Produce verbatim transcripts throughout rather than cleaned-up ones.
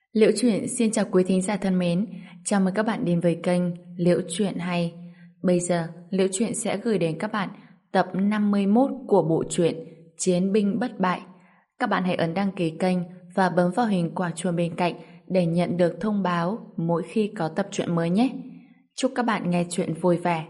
Liễu Chuyện xin chào quý thính giả thân mến, chào mừng các bạn đến với kênh Liễu Chuyện Hay. Bây giờ, Liễu Chuyện sẽ gửi đến các bạn tập năm mươi mốt của bộ truyện Chiến binh bất bại. Các bạn hãy ấn đăng ký kênh và bấm vào hình quả chuông bên cạnh để nhận được thông báo mỗi khi có tập truyện mới nhé. Chúc các bạn nghe truyện vui vẻ.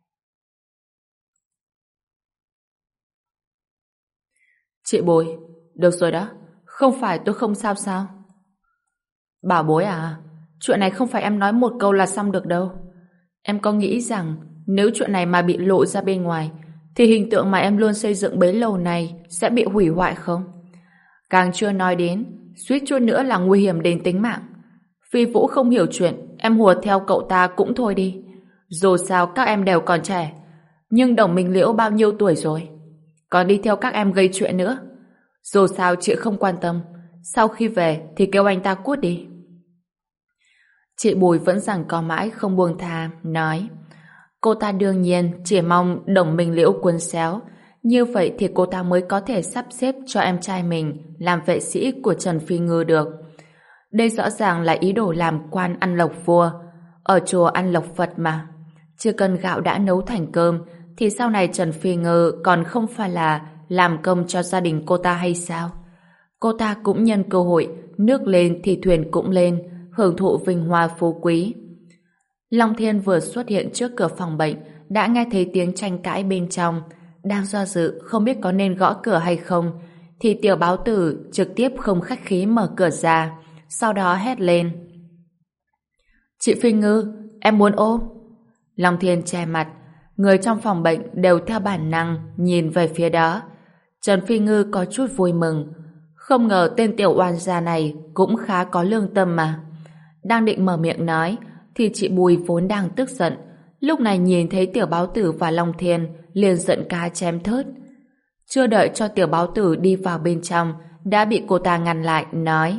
Chị Bồi, được rồi đó, không phải tôi không sao sao? Bảo bối à, chuyện này không phải em nói một câu là xong được đâu. Em có nghĩ rằng nếu chuyện này mà bị lộ ra bên ngoài thì hình tượng mà em luôn xây dựng bấy lâu này sẽ bị hủy hoại không? Càng chưa nói đến, suýt chút nữa là nguy hiểm đến tính mạng. Phi Vũ không hiểu chuyện, em hùa theo cậu ta cũng thôi đi. Dù sao các em đều còn trẻ, nhưng Đồng Minh Liễu bao nhiêu tuổi rồi? Còn đi theo các em gây chuyện nữa. Dù sao chị không quan tâm, sau khi về thì kêu anh ta cút đi. Chị Bùi vẫn giằng co mãi không buông tha, nói cô ta đương nhiên chỉ mong Đồng Minh Liễu cuốn xéo, như vậy thì cô ta mới có thể sắp xếp cho em trai mình làm vệ sĩ của Trần Phi Ngư được. Đây rõ ràng là ý đồ làm quan ăn lộc vua, ở chùa ăn lộc Phật mà. Chưa cần gạo đã nấu thành cơm thì sau này Trần Phi Ngư còn không phải là làm công cho gia đình cô ta hay sao? Cô ta cũng nhân cơ hội nước lên thì thuyền cũng lên, hưởng thụ vinh hoa phú quý. Long Thiên vừa xuất hiện trước cửa phòng bệnh đã nghe thấy tiếng tranh cãi bên trong, đang do dự không biết có nên gõ cửa hay không thì Tiểu Báo Tử trực tiếp không khách khí mở cửa ra, sau đó hét lên: Chị Phi Ngư, em muốn ôm. Long Thiên che mặt, người trong phòng bệnh đều theo bản năng nhìn về phía đó. Trần Phi Ngư có chút vui mừng, không ngờ tên tiểu oan gia này cũng khá có lương tâm mà. Đang định mở miệng nói thì chị Bùi vốn đang tức giận, lúc này nhìn thấy Tiểu Báo Tử và Long Thiên liền giận cá chém thớt. Chưa đợi cho Tiểu Báo Tử đi vào bên trong đã bị cô ta ngăn lại, nói: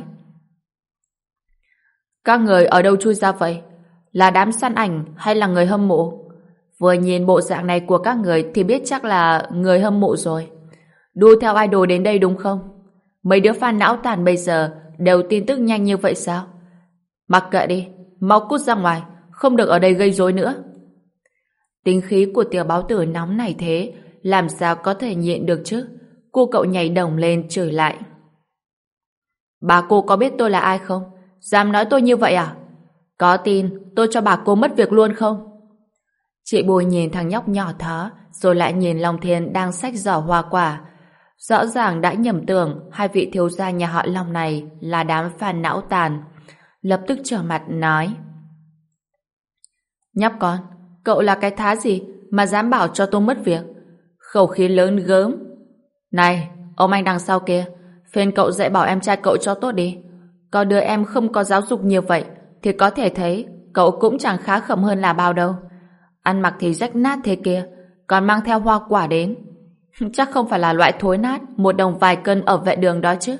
Các người ở đâu chui ra vậy? Là đám săn ảnh hay là người hâm mộ? Vừa nhìn bộ dạng này của các người thì biết chắc là người hâm mộ rồi. Đu theo idol đến đây đúng không? Mấy đứa fan não tàn bây giờ đều tin tức nhanh như vậy sao? Mặc kệ đi, mau cút ra ngoài, không được ở đây gây rối nữa. Tính khí của Tiểu Báo Tử nóng này thế, làm sao có thể nhịn được chứ? Cô cậu nhảy đồng lên chửi lại: Bà cô có biết tôi là ai không? Dám nói tôi như vậy à? Có tin tôi cho bà cô mất việc luôn không? Chị Bùi nhìn thằng nhóc nhỏ thó, rồi lại nhìn Long Thiên đang xách giỏ hoa quả. Rõ ràng đã nhầm tưởng hai vị thiếu gia nhà họ Long này là đám fan não tàn. Lập tức trở mặt nói: Nhóc con, cậu là cái thá gì mà dám bảo cho tôi mất việc? Khẩu khí lớn gớm. Này, ông anh đằng sau kia, phiền cậu dạy bảo em trai cậu cho tốt đi. Có đứa em không có giáo dục như vậy thì có thể thấy cậu cũng chẳng khá khẩm hơn là bao đâu. Ăn mặc thì rách nát thế kia, còn mang theo hoa quả đến. Chắc không phải là loại thối nát một đồng vài cân ở vệ đường đó chứ.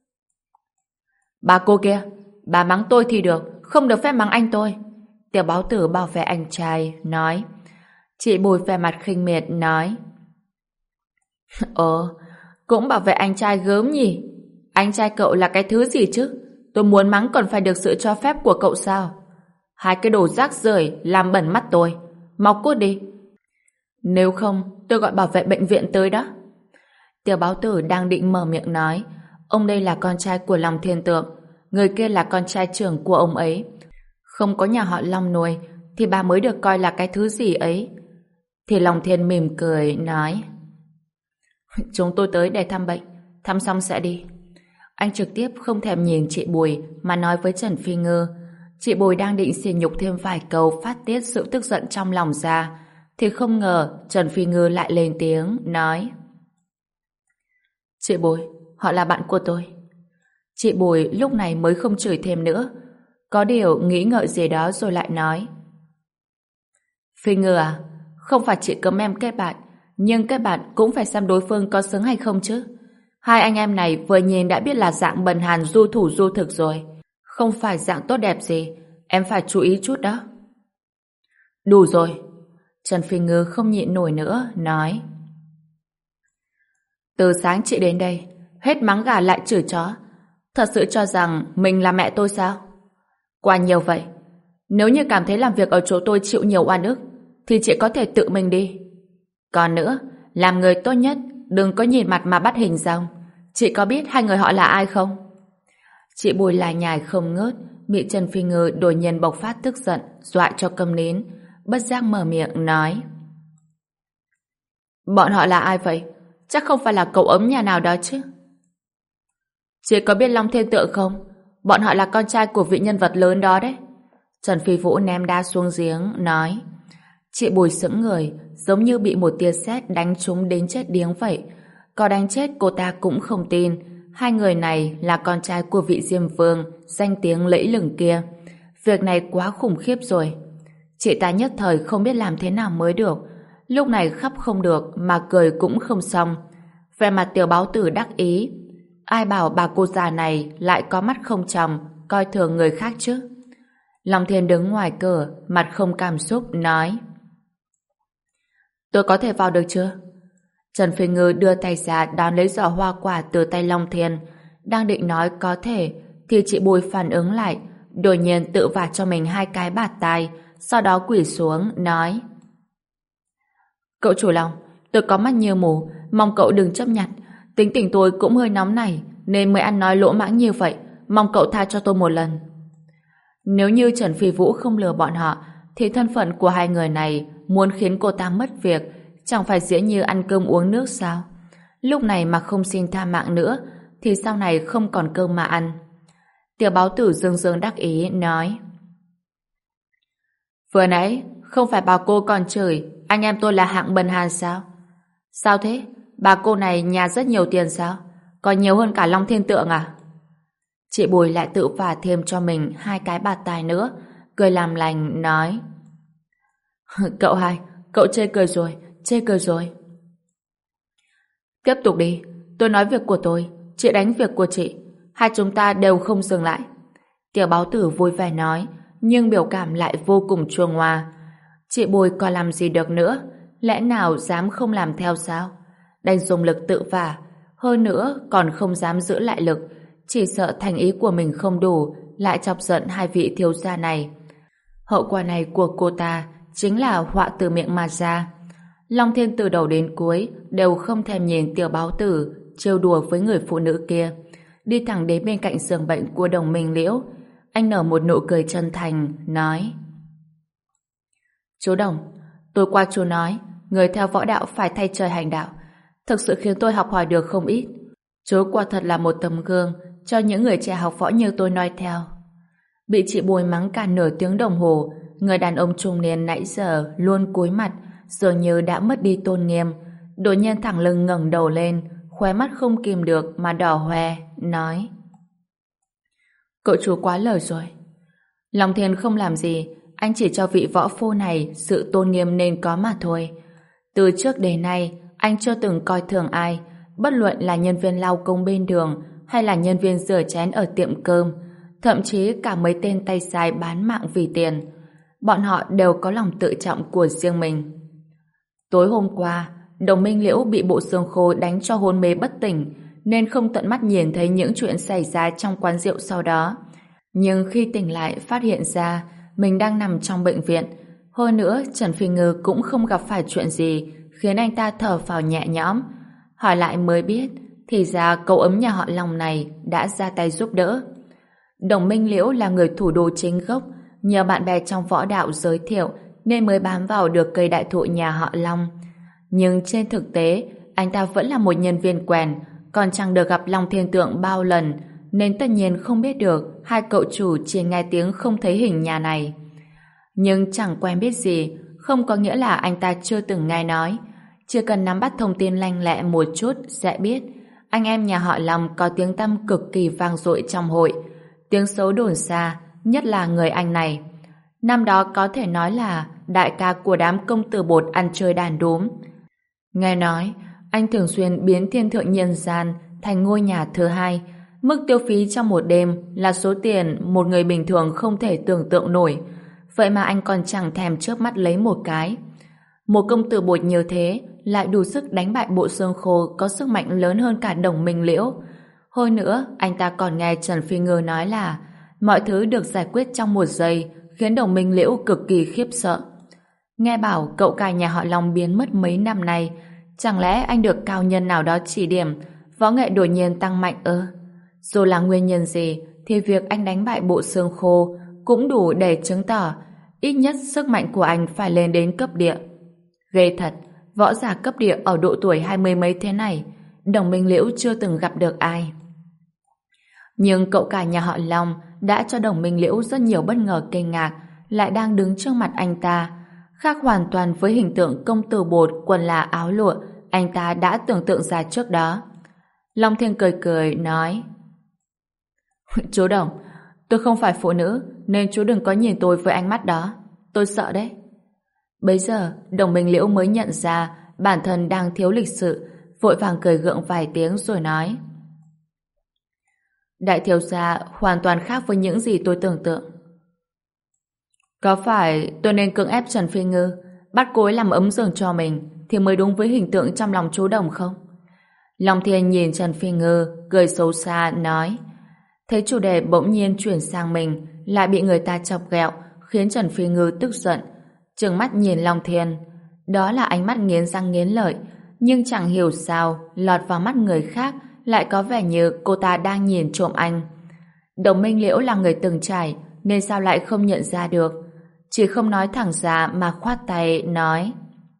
Bà cô kia, bà mắng tôi thì được, không được phép mắng anh tôi. Tiểu Báo Tử bảo vệ anh trai, nói. Chị Bùi vẻ mặt khinh miệt, nói: Ờ, cũng bảo vệ anh trai gớm nhỉ. Anh trai cậu là cái thứ gì chứ? Tôi muốn mắng còn phải được sự cho phép của cậu sao? Hai cái đồ rác rưởi làm bẩn mắt tôi. Mau cút đi. Nếu không, tôi gọi bảo vệ bệnh viện tới đó. Tiểu Báo Tử đang định mở miệng nói. Ông đây là con trai của Long Thiên Tượng, người kia là con trai trưởng của ông ấy. Không có nhà họ Long nuôi thì bà mới được coi là cái thứ gì ấy. Thì Long Thiên mỉm cười, nói: Chúng tôi tới để thăm bệnh, thăm xong sẽ đi. Anh trực tiếp không thèm nhìn chị Bùi mà nói với Trần Phi Ngư. Chị Bùi đang định xỉ nhục thêm vài câu phát tiết sự tức giận trong lòng ra thì không ngờ Trần Phi Ngư lại lên tiếng, nói: Chị Bùi, họ là bạn của tôi. Chị Bùi lúc này mới không chửi thêm nữa, có điều nghĩ ngợi gì đó rồi lại nói: Phi Ngư à, không phải chị cấm em kết bạn, nhưng kết bạn cũng phải xem đối phương có xứng hay không chứ. Hai anh em này vừa nhìn đã biết là dạng bần hàn du thủ du thực rồi, không phải dạng tốt đẹp gì, em phải chú ý chút đó. Đủ rồi. Trần Phi Ngư không nhịn nổi nữa, nói: Từ sáng chị đến đây, hết mắng gà lại chửi chó. Thật sự cho rằng mình là mẹ tôi sao? Qua nhiều vậy, nếu như cảm thấy làm việc ở chỗ tôi chịu nhiều oan ức, thì chị có thể tự mình đi. Còn nữa, làm người tốt nhất, đừng có nhìn mặt mà bắt hình dong. Chị có biết hai người họ là ai không? Chị Bùi lại nhải không ngớt, bị Trần Phi Ngư đột nhiên bộc phát tức giận, dọa cho câm nín, bất giác mở miệng nói. Bọn họ là ai vậy? Chắc không phải là cậu ấm nhà nào đó chứ? Chị có biết Long Thiên Tượng không? Bọn họ là con trai của vị nhân vật lớn đó đấy. Trần Phi Vũ ném đá xuống giếng, nói. Chị Bùi sững người, giống như bị một tia sét đánh trúng đến chết điếng vậy. Có đánh chết cô ta cũng không tin. Hai người này là con trai của vị Diêm Vương, danh tiếng lẫy lừng kia. Việc này quá khủng khiếp rồi. Chị ta nhất thời không biết làm thế nào mới được. Lúc này khóc không được mà cười cũng không xong. Về mặt Tiểu Báo Tử đắc ý. Ai bảo bà cô già này lại có mắt không tròng, coi thường người khác chứ? Long Thiên đứng ngoài cửa, mặt không cảm xúc, nói. Tôi có thể vào được chưa? Trần Phi Ngư đưa tay ra đón lấy giỏ hoa quả từ tay Long Thiên. Đang định nói có thể, thì chị Bùi phản ứng lại, đột nhiên tự vả cho mình hai cái bạt tai, sau đó quỳ xuống, nói. Cậu chủ Long, tôi có mắt như mù, mong cậu đừng chấp nhận. Tính tình tôi cũng hơi nóng này, nên mới ăn nói lỗ mãng như vậy, mong cậu tha cho tôi một lần. Nếu như Trần Phi Vũ không lừa bọn họ, thì thân phận của hai người này muốn khiến cô ta mất việc, chẳng phải dễ như ăn cơm uống nước sao? Lúc này mà không xin tha mạng nữa, thì sau này không còn cơm mà ăn. Tiểu Báo Tử dương dương đắc ý, nói. Vừa nãy, không phải bà cô còn chửi anh em tôi là hạng bần hàn sao? Sao thế? Bà cô này nhà rất nhiều tiền sao? Còn nhiều hơn cả Long Thiên Tượng à? Chị Bùi lại tự vả thêm cho mình hai cái bạt tai nữa, cười làm lành, nói. Cậu hai, cậu chê cười rồi, chê cười rồi. Tiếp tục đi, tôi nói việc của tôi, chị đánh việc của chị. Hai chúng ta đều không dừng lại. Tiểu Báo Tử vui vẻ nói, nhưng biểu cảm lại vô cùng chua ngoa. Chị Bùi còn làm gì được nữa, lẽ nào dám không làm theo sao? Đành dùng lực tự vả, hơn nữa còn không dám giữ lại lực, chỉ sợ thành ý của mình không đủ, lại chọc giận hai vị thiếu gia này. Hậu quả này của cô ta chính là họa từ miệng mà ra. Long Thiên từ đầu đến cuối đều không thèm nhìn Tiểu Báo Tử trêu đùa với người phụ nữ kia, đi thẳng đến bên cạnh giường bệnh của Đồng Minh Liễu. Anh nở một nụ cười chân thành, nói. Chú Đồng, tôi qua chú nói, người theo võ đạo phải thay trời hành đạo, thực sự khiến tôi học hỏi được không ít. Chú quả thật là một tấm gương cho những người trẻ học võ như tôi noi theo. Bị chị Bùi mắng cả nửa tiếng đồng hồ, người đàn ông trung niên nãy giờ luôn cúi mặt, dường như đã mất đi tôn nghiêm, đột nhiên thẳng lưng ngẩng đầu lên, khóe mắt không kìm được mà đỏ hoe, nói. Cậu chủ quá lời rồi. Long Thiên không làm gì, anh chỉ cho vị võ phu này sự tôn nghiêm nên có mà thôi. Từ trước đến nay, anh chưa từng coi thường ai, bất luận là nhân viên lau công bên đường hay là nhân viên rửa chén ở tiệm cơm, thậm chí cả mấy tên tay sai bán mạng vì tiền. Bọn họ đều có lòng tự trọng của riêng mình. Tối hôm qua, Đồng Minh Liễu bị bộ xương khô đánh cho hôn mê bất tỉnh, nên không tận mắt nhìn thấy những chuyện xảy ra trong quán rượu sau đó. Nhưng khi tỉnh lại phát hiện ra mình đang nằm trong bệnh viện. Hơn nữa, Trần Phi Ngư cũng không gặp phải chuyện gì khiến anh ta thở phào nhẹ nhõm. Hỏi lại mới biết, thì ra cậu ấm nhà họ Long này đã ra tay giúp đỡ. Đồng Minh Liễu là người thủ đô chính gốc, nhờ bạn bè trong võ đạo giới thiệu nên mới bám vào được cây đại thụ nhà họ Long. Nhưng trên thực tế, anh ta vẫn là một nhân viên quèn, còn chẳng được gặp Long Thiên Tượng bao lần, nên tất nhiên không biết được hai cậu chủ chỉ nghe tiếng không thấy hình nhà này. Nhưng chẳng quen biết gì, không có nghĩa là anh ta chưa từng nghe nói. Chỉ cần nắm bắt thông tin lanh lẹ một chút sẽ biết anh em nhà họ Long có tiếng tăm cực kỳ vang dội trong hội. Tiếng xấu đồn xa, nhất là người anh này. Năm đó có thể nói là đại ca của đám công tử bột ăn chơi đàn đúm. Nghe nói, anh thường xuyên biến thiên thượng nhân gian thành ngôi nhà thứ hai. Mức tiêu phí trong một đêm là số tiền một người bình thường không thể tưởng tượng nổi. Vậy mà anh còn chẳng thèm chớp mắt lấy một cái. Một công tử bột như thế lại đủ sức đánh bại bộ xương khô có sức mạnh lớn hơn cả Đồng Minh Liễu. Hơn nữa, anh ta còn nghe Trần Phi Ngư nói là mọi thứ được giải quyết trong một giây, khiến đồng minh Liễu cực kỳ khiếp sợ. Nghe bảo cậu cả nhà họ Long biến mất mấy năm nay, chẳng lẽ anh được cao nhân nào đó chỉ điểm, võ nghệ đột nhiên tăng mạnh ư? Dù là nguyên nhân gì, thì việc anh đánh bại bộ xương khô cũng đủ để chứng tỏ ít nhất sức mạnh của anh phải lên đến cấp địa. Ghê thật, võ giả cấp địa ở độ tuổi hai mươi mấy thế này, đồng minh Liễu chưa từng gặp được ai. Nhưng cậu cả nhà họ Long đã cho đồng minh Liễu rất nhiều bất ngờ kinh ngạc, lại đang đứng trước mặt anh ta, khác hoàn toàn với hình tượng công tử bột quần là áo lụa anh ta đã tưởng tượng ra trước đó. Long Thiên cười cười nói: Chú Đồng, tôi không phải phụ nữ nên chú đừng có nhìn tôi với ánh mắt đó, tôi sợ đấy. Bấy giờ đồng minh Liễu mới nhận ra bản thân đang thiếu lịch sự, vội vàng cười gượng vài tiếng rồi nói: Đại thiếu gia hoàn toàn khác với những gì tôi tưởng tượng. Có phải tôi nên cưỡng ép Trần Phi Ngư bắt cô ấy làm ấm giường cho mình thì mới đúng với hình tượng trong lòng chú Đồng không? Long Thiên nhìn Trần Phi Ngư cười xấu xa nói. Thấy chủ đề bỗng nhiên chuyển sang mình, lại bị người ta chọc ghẹo, khiến Trần Phi Ngư tức giận, trừng mắt nhìn Long Thiên. Đó là ánh mắt nghiến răng nghiến lợi, nhưng chẳng hiểu sao lọt vào mắt người khác lại có vẻ như cô ta đang nhìn trộm anh. Đồng minh Liễu là người từng trải, nên sao lại không nhận ra được? Chỉ không nói thẳng ra mà khoát tay nói: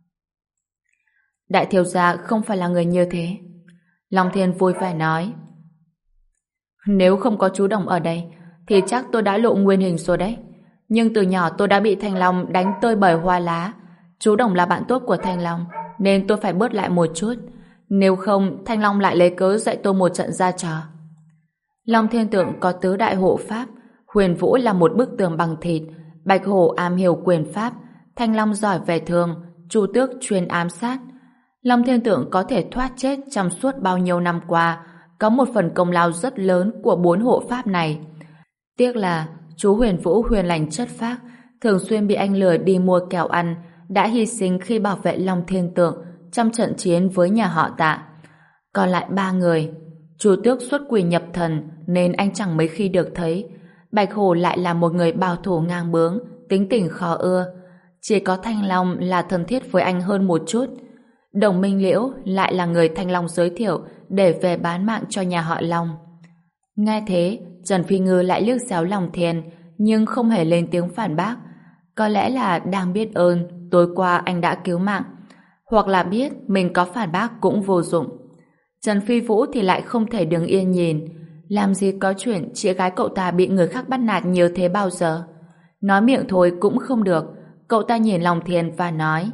Đại thiếu gia không phải là người như thế. Long Thiên vui vẻ nói: Nếu không có chú Đồng ở đây thì chắc tôi đã lộ nguyên hình rồi đấy. Nhưng từ nhỏ tôi đã bị Thanh Long đánh tơi bời hoa lá. Chú Đồng là bạn tốt của Thanh Long nên tôi phải bớt lại một chút. Nếu không Thanh Long lại lấy cớ dạy tôi một trận ra trò. Long Thiên Tượng có tứ đại hộ pháp, Huyền Vũ là một bức tường bằng thịt, Bạch Hổ am hiểu quyền pháp, Thanh Long giỏi về thường, Chu Tước chuyên ám sát. Long Thiên Tượng có thể thoát chết trong suốt bao nhiêu năm qua, có một phần công lao rất lớn của bốn hộ pháp này. Tiếc là chú Huyền Vũ huyền lành chất phác, thường xuyên bị anh lừa đi mua kẹo ăn, đã hy sinh khi bảo vệ Long Thiên Tượng trong trận chiến với nhà họ Tạ. Còn lại ba người, Chu Tước xuất quỷ nhập thần nên anh chẳng mấy khi được thấy. Bạch Hổ lại là một người bảo thủ ngang bướng, tính tình khó ưa. Chỉ có Thanh Long là thân thiết với anh hơn một chút. Đồng minh Liễu lại là người Thanh Long giới thiệu để về bán mạng cho nhà họ Long. Nghe thế, Trần Phi Ngư lại liếc xéo Long Thiên, nhưng không hề lên tiếng phản bác. Có lẽ là đang biết ơn tối qua anh đã cứu mạng, hoặc là biết mình có phản bác cũng vô dụng. Trần Phi Vũ thì lại không thể đứng yên nhìn. Làm gì có chuyện chị gái cậu ta bị người khác bắt nạt nhiều thế bao giờ. Nói miệng thôi cũng không được. Cậu ta nhìn Long Thiên và nói: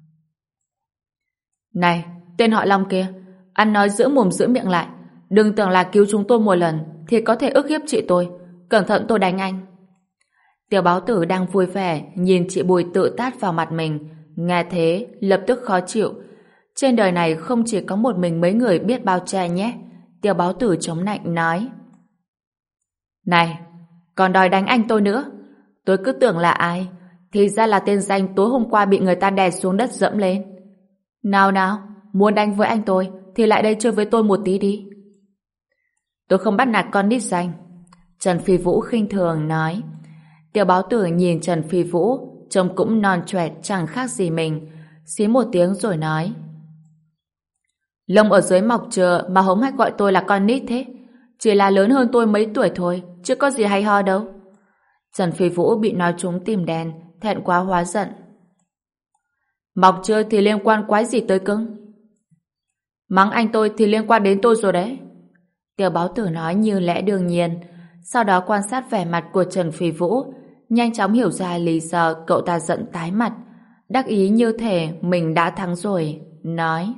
Này, tên họ Long kia, ăn nói giữ mồm giữ miệng lại. Đừng tưởng là cứu chúng tôi một lần thì có thể ức hiếp chị tôi. Cẩn thận tôi đánh anh. Tiểu Báo Tử đang vui vẻ nhìn chị Bùi tự tát vào mặt mình. Nghe thế lập tức khó chịu. Trên đời này không chỉ có một mình mấy người biết bao che nhé. Tiểu Báo Tử chống nạnh nói: Này, còn đòi đánh anh tôi nữa. Tôi cứ tưởng là ai, thì ra là tên danh tối hôm qua bị người ta đè xuống đất dẫm lên. Nào nào, muốn đánh với anh tôi thì lại đây chơi với tôi một tí đi. Tôi không bắt nạt con nít danh. Trần Phi Vũ khinh thường nói. Tiểu Báo Tử nhìn Trần Phi Vũ, trông cũng non choẹt chẳng khác gì mình, xí một tiếng rồi nói: Lông ở dưới mọc chừa mà hống hách gọi tôi là con nít thế. Chỉ là lớn hơn tôi mấy tuổi thôi, chứ có gì hay ho đâu. Trần Phi Vũ bị nói trúng tim đen, thẹn quá hóa giận. Mọc chừa thì liên quan quái gì tới cưng? Mắng anh tôi thì liên quan đến tôi rồi đấy. Tiểu Báo Tử nói như lẽ đương nhiên, sau đó quan sát vẻ mặt của Trần Phi Vũ, nhanh chóng hiểu ra lý do cậu ta giận tái mặt, đắc ý như thể mình đã thắng rồi, nói: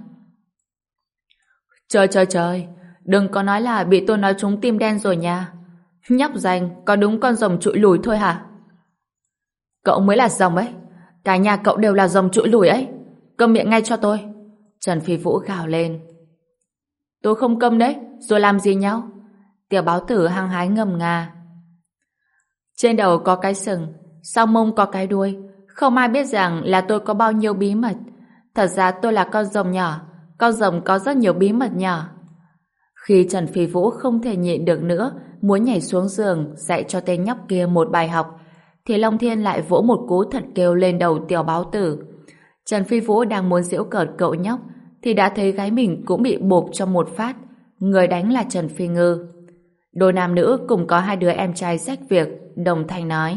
Trời trời trời, đừng có nói là bị tôi nói trúng tim đen rồi nha. Nhóc danh có đúng con rồng trụi lùi thôi hả? Cậu mới là rồng ấy, cả nhà cậu đều là rồng trụi lùi ấy. Câm miệng ngay cho tôi. Trần Phi Vũ gào lên. Tôi không câm đấy, rồi làm gì nhau? Tiểu Báo Tử hăng hái ngâm nga. Trên đầu có cái sừng, sau mông có cái đuôi, không ai biết rằng là tôi có bao nhiêu bí mật. Thật ra tôi là con rồng nhỏ, con rồng có rất nhiều bí mật nhỏ. Khi Trần Phi Vũ không thể nhịn được nữa, muốn nhảy xuống giường dạy cho tên nhóc kia một bài học, thì Long Thiên lại vỗ một cú thật kêu lên đầu Tiểu Báo Tử. Trần Phi Vũ đang muốn giễu cợt cậu nhóc, thì đã thấy gái mình cũng bị bộp cho một phát. Người đánh là Trần Phi Ngư. Đôi nam nữ cùng có hai đứa em trai rách việc, đồng thanh nói: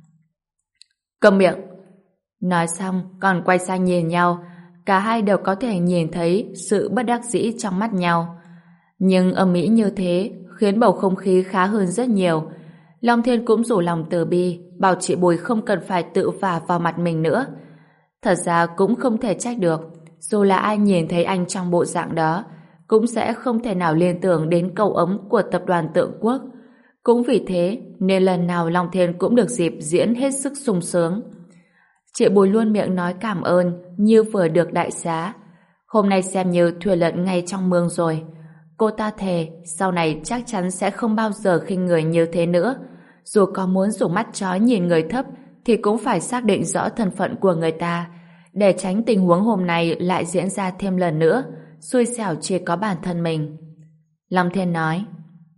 "Câm miệng!" Nói xong còn quay sang nhìn nhau, cả hai đều có thể nhìn thấy sự bất đắc dĩ trong mắt nhau. Nhưng âm ĩ như thế khiến bầu không khí khá hơn rất nhiều. Long Thiên cũng rủ lòng từ bi, bảo chị Bùi không cần phải tự vả vào mặt mình nữa. Thật ra cũng không thể trách được, dù là ai nhìn thấy anh trong bộ dạng đó cũng sẽ không thể nào liên tưởng đến câu ấm của tập đoàn Tượng Quốc. Cũng vì thế nên lần nào Long Thiên cũng được dịp diễn hết sức sung sướng. Chị Bùi luôn miệng nói cảm ơn như vừa được đại xá. Hôm nay xem như thuyền lận ngay trong mương rồi. Cô ta thề sau này chắc chắn sẽ không bao giờ khinh người như thế nữa. Dù có muốn dùng mắt chói nhìn người thấp thì cũng phải xác định rõ thân phận của người ta, để tránh tình huống hôm nay lại diễn ra thêm lần nữa, xui xẻo chỉ có bản thân mình. Long Thiên nói: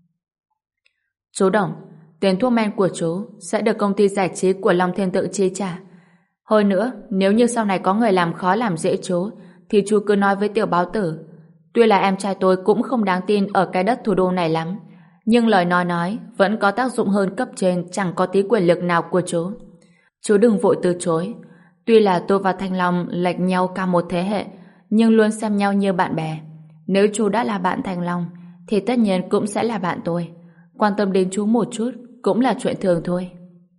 "Chú Đồng, tiền thuốc men của chú sẽ được công ty giải trí của Long Thiên tự chi trả. Hơn nữa, nếu như sau này có người làm khó làm dễ chú, thì chú cứ nói với Tiểu Báo Tử. Tuy là em trai tôi cũng không đáng tin ở cái đất thủ đô này lắm, nhưng lời nói nói vẫn có tác dụng hơn cấp trên chẳng có tí quyền lực nào của chú. Chú đừng vội từ chối. Tuy là tôi và Thanh Long lệch nhau cả một thế hệ, nhưng luôn xem nhau như bạn bè. Nếu chú đã là bạn Thanh Long, thì tất nhiên cũng sẽ là bạn tôi. Quan tâm đến chú một chút cũng là chuyện thường thôi."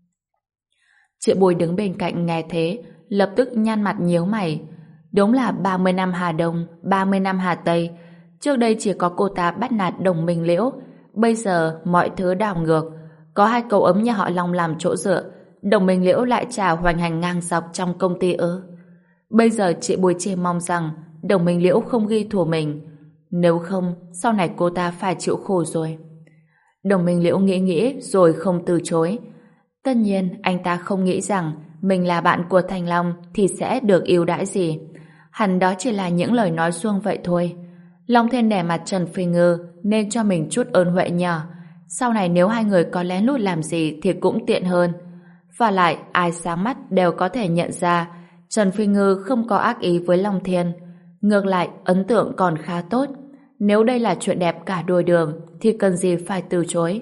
Chị Bùi đứng bên cạnh nghe thế, lập tức nhăn mặt nhíu mày. Đúng là ba mươi năm Hà Đông, ba mươi năm Hà Tây. Trước đây chỉ có cô ta bắt nạt Đồng Minh Liễu, bây giờ mọi thứ đảo ngược. Có hai cậu ấm nhà họ Long làm chỗ dựa, Đồng Minh Liễu lại trả hoành hành ngang dọc trong công ty ư? Bây giờ chị Bùi chỉ mong rằng Đồng Minh Liễu không ghi thù mình, nếu không sau này cô ta phải chịu khổ rồi. Đồng Minh Liễu nghĩ nghĩ rồi không từ chối. Tất nhiên anh ta không nghĩ rằng mình là bạn của Thanh Long thì sẽ được ưu đãi gì. Hẳn đó chỉ là những lời nói suông vậy thôi. Long Thiên nể mặt Trần Phi Ngư nên cho mình chút ơn huệ nhỏ. Sau này nếu hai người có lén lút làm gì thì cũng tiện hơn. Và lại ai sáng mắt đều có thể nhận ra Trần Phi Ngư không có ác ý với Long Thiên. Ngược lại ấn tượng còn khá tốt. Nếu đây là chuyện đẹp cả đôi đường thì cần gì phải từ chối.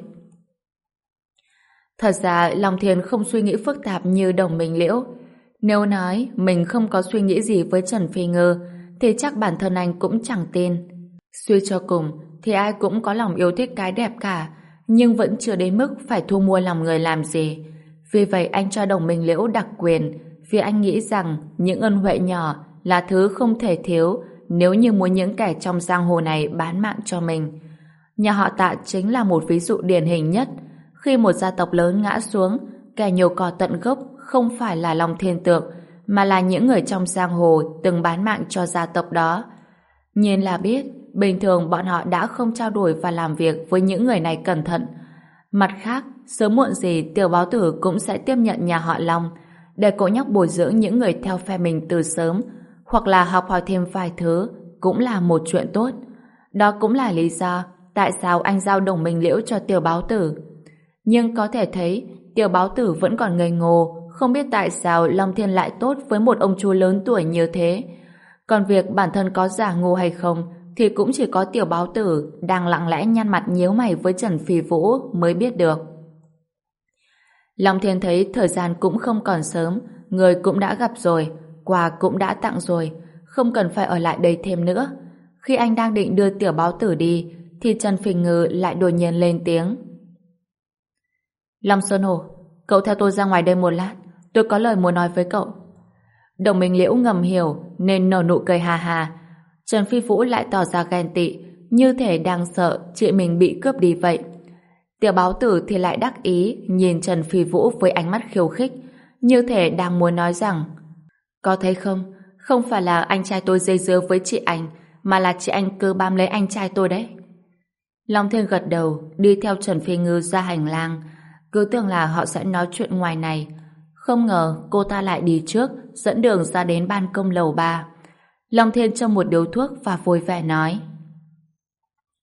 Thật ra Long Thiên không suy nghĩ phức tạp như Đồng Minh Liễu. Nếu nói mình không có suy nghĩ gì với Trần Phi Ngư thì chắc bản thân anh cũng chẳng tin. Suy cho cùng thì ai cũng có lòng yêu thích cái đẹp cả, nhưng vẫn chưa đến mức phải thu mua lòng người làm gì. Vì vậy anh cho Đồng Minh Liễu đặc quyền, vì anh nghĩ rằng những ân huệ nhỏ là thứ không thể thiếu nếu như muốn những kẻ trong giang hồ này bán mạng cho mình. Nhà họ Tạ chính là một ví dụ điển hình nhất. Khi một gia tộc lớn ngã xuống, kẻ nhổ cỏ tận gốc không phải là Long Thiên Tượng, mà là những người trong giang hồ từng bán mạng cho gia tộc đó. Nhìn là biết, bình thường bọn họ đã không trao đổi và làm việc với những người này cẩn thận. Mặt khác, sớm muộn gì Tiểu Báo Tử cũng sẽ tiếp nhận nhà họ Long, để cậu nhóc bồi dưỡng những người theo phe mình từ sớm, hoặc là học hỏi thêm vài thứ, cũng là một chuyện tốt. Đó cũng là lý do tại sao anh giao Đồng Minh Liễu cho Tiểu Báo Tử. Nhưng có thể thấy Tiểu Báo Tử vẫn còn ngây ngô, không biết tại sao Long Thiên lại tốt với một ông chú lớn tuổi như thế. Còn việc bản thân có giả ngu hay không thì cũng chỉ có Tiểu Báo Tử đang lặng lẽ nhăn mặt nhíu mày với Trần Phi Vũ mới biết được. Long Thiên thấy thời gian cũng không còn sớm, người cũng đã gặp rồi, quà cũng đã tặng rồi, không cần phải ở lại đây thêm nữa. Khi anh đang định đưa Tiểu Báo Tử đi thì Trần Phi Ngư lại đột nhiên lên tiếng. Long Sơn Hổ, cậu theo tôi ra ngoài đây một lát, tôi có lời muốn nói với cậu. Đồng Minh Liễu ngầm hiểu nên nở nụ cười hà hà. Trần Phi Vũ lại tỏ ra ghen tị, như thể đang sợ chị mình bị cướp đi vậy. Tiểu Báo Tử thì lại đắc ý nhìn Trần Phi Vũ với ánh mắt khiêu khích, như thể đang muốn nói rằng: có thấy không, không phải là anh trai tôi dây dưa với chị anh, mà là chị anh cứ bám lấy anh trai tôi đấy. Long Thiên gật đầu, đi theo Trần Phi Ngư ra hành lang, cứ tưởng là họ sẽ nói chuyện ngoài này. Không ngờ cô ta lại đi trước, dẫn đường ra đến ban công lầu ba. Long Thiên châm một điếu thuốc và vui vẻ nói: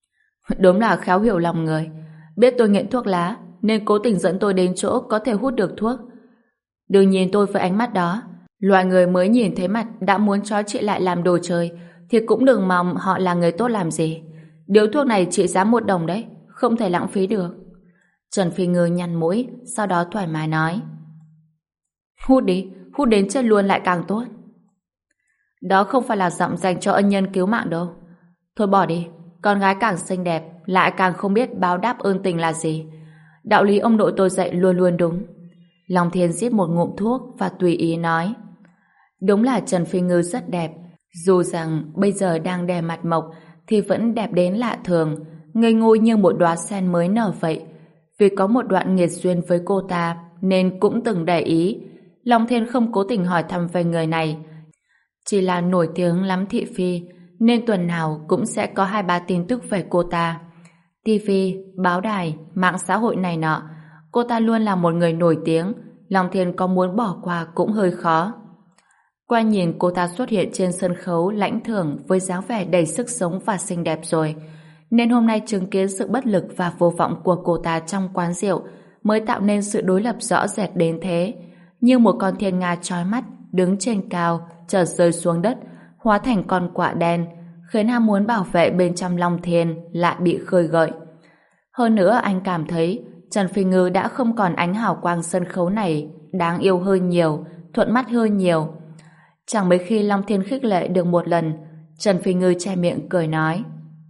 Đúng là khéo hiểu lòng người. Biết tôi nghiện thuốc lá nên cố tình dẫn tôi đến chỗ có thể hút được thuốc. Đừng nhìn tôi với ánh mắt đó. Loại người mới nhìn thấy mặt đã muốn trói chị lại làm đồ chơi thì cũng đừng mong họ là người tốt làm gì. Điếu thuốc này trị giá một đồng đấy, không thể lãng phí được. Trần Phi Ngư nhăn mũi, sau đó thoải mái nói: Hút đi, hút đến chết luôn lại càng tốt. Đó không phải là giọng dành cho ân nhân cứu mạng đâu. Thôi bỏ đi, con gái càng xinh đẹp lại càng không biết báo đáp ơn tình là gì. Đạo lý ông nội tôi dạy luôn luôn đúng. Long Thiên rít một ngụm thuốc và tùy ý nói: Đúng là Trần Phi Ngư rất đẹp. Dù rằng bây giờ đang đè mặt mộc thì vẫn đẹp đến lạ thường, ngây ngô như một đóa sen mới nở vậy. Vì có một đoạn nghiệt duyên với cô ta nên cũng từng để ý. Long Thiên không cố tình hỏi thăm về người này, chỉ là nổi tiếng lắm thị phi nên tuần nào cũng sẽ có hai ba tin tức về cô ta. ti vi, báo đài, mạng xã hội này nọ, cô ta luôn là một người nổi tiếng. Long Thiên có muốn bỏ qua cũng hơi khó. Qua nhìn cô ta xuất hiện trên sân khấu lãnh thưởng với dáng vẻ đầy sức sống và xinh đẹp rồi, nên hôm nay chứng kiến sự bất lực và vô vọng của cô ta trong quán rượu mới tạo nên sự đối lập rõ rệt đến thế. Như một con thiên nga chói mắt đứng trên cao chợt rơi xuống đất, hóa thành con quạ đen, khiến ham muốn bảo vệ bên trong Long Thiên lại bị khơi gợi. Hơn nữa anh cảm thấy Trần Phi Ngư đã không còn ánh hào quang sân khấu này đáng yêu hơn nhiều, thuận mắt hơn nhiều. Chẳng mấy khi Long Thiên khích lệ được một lần, Trần Phi Ngư che miệng cười nói: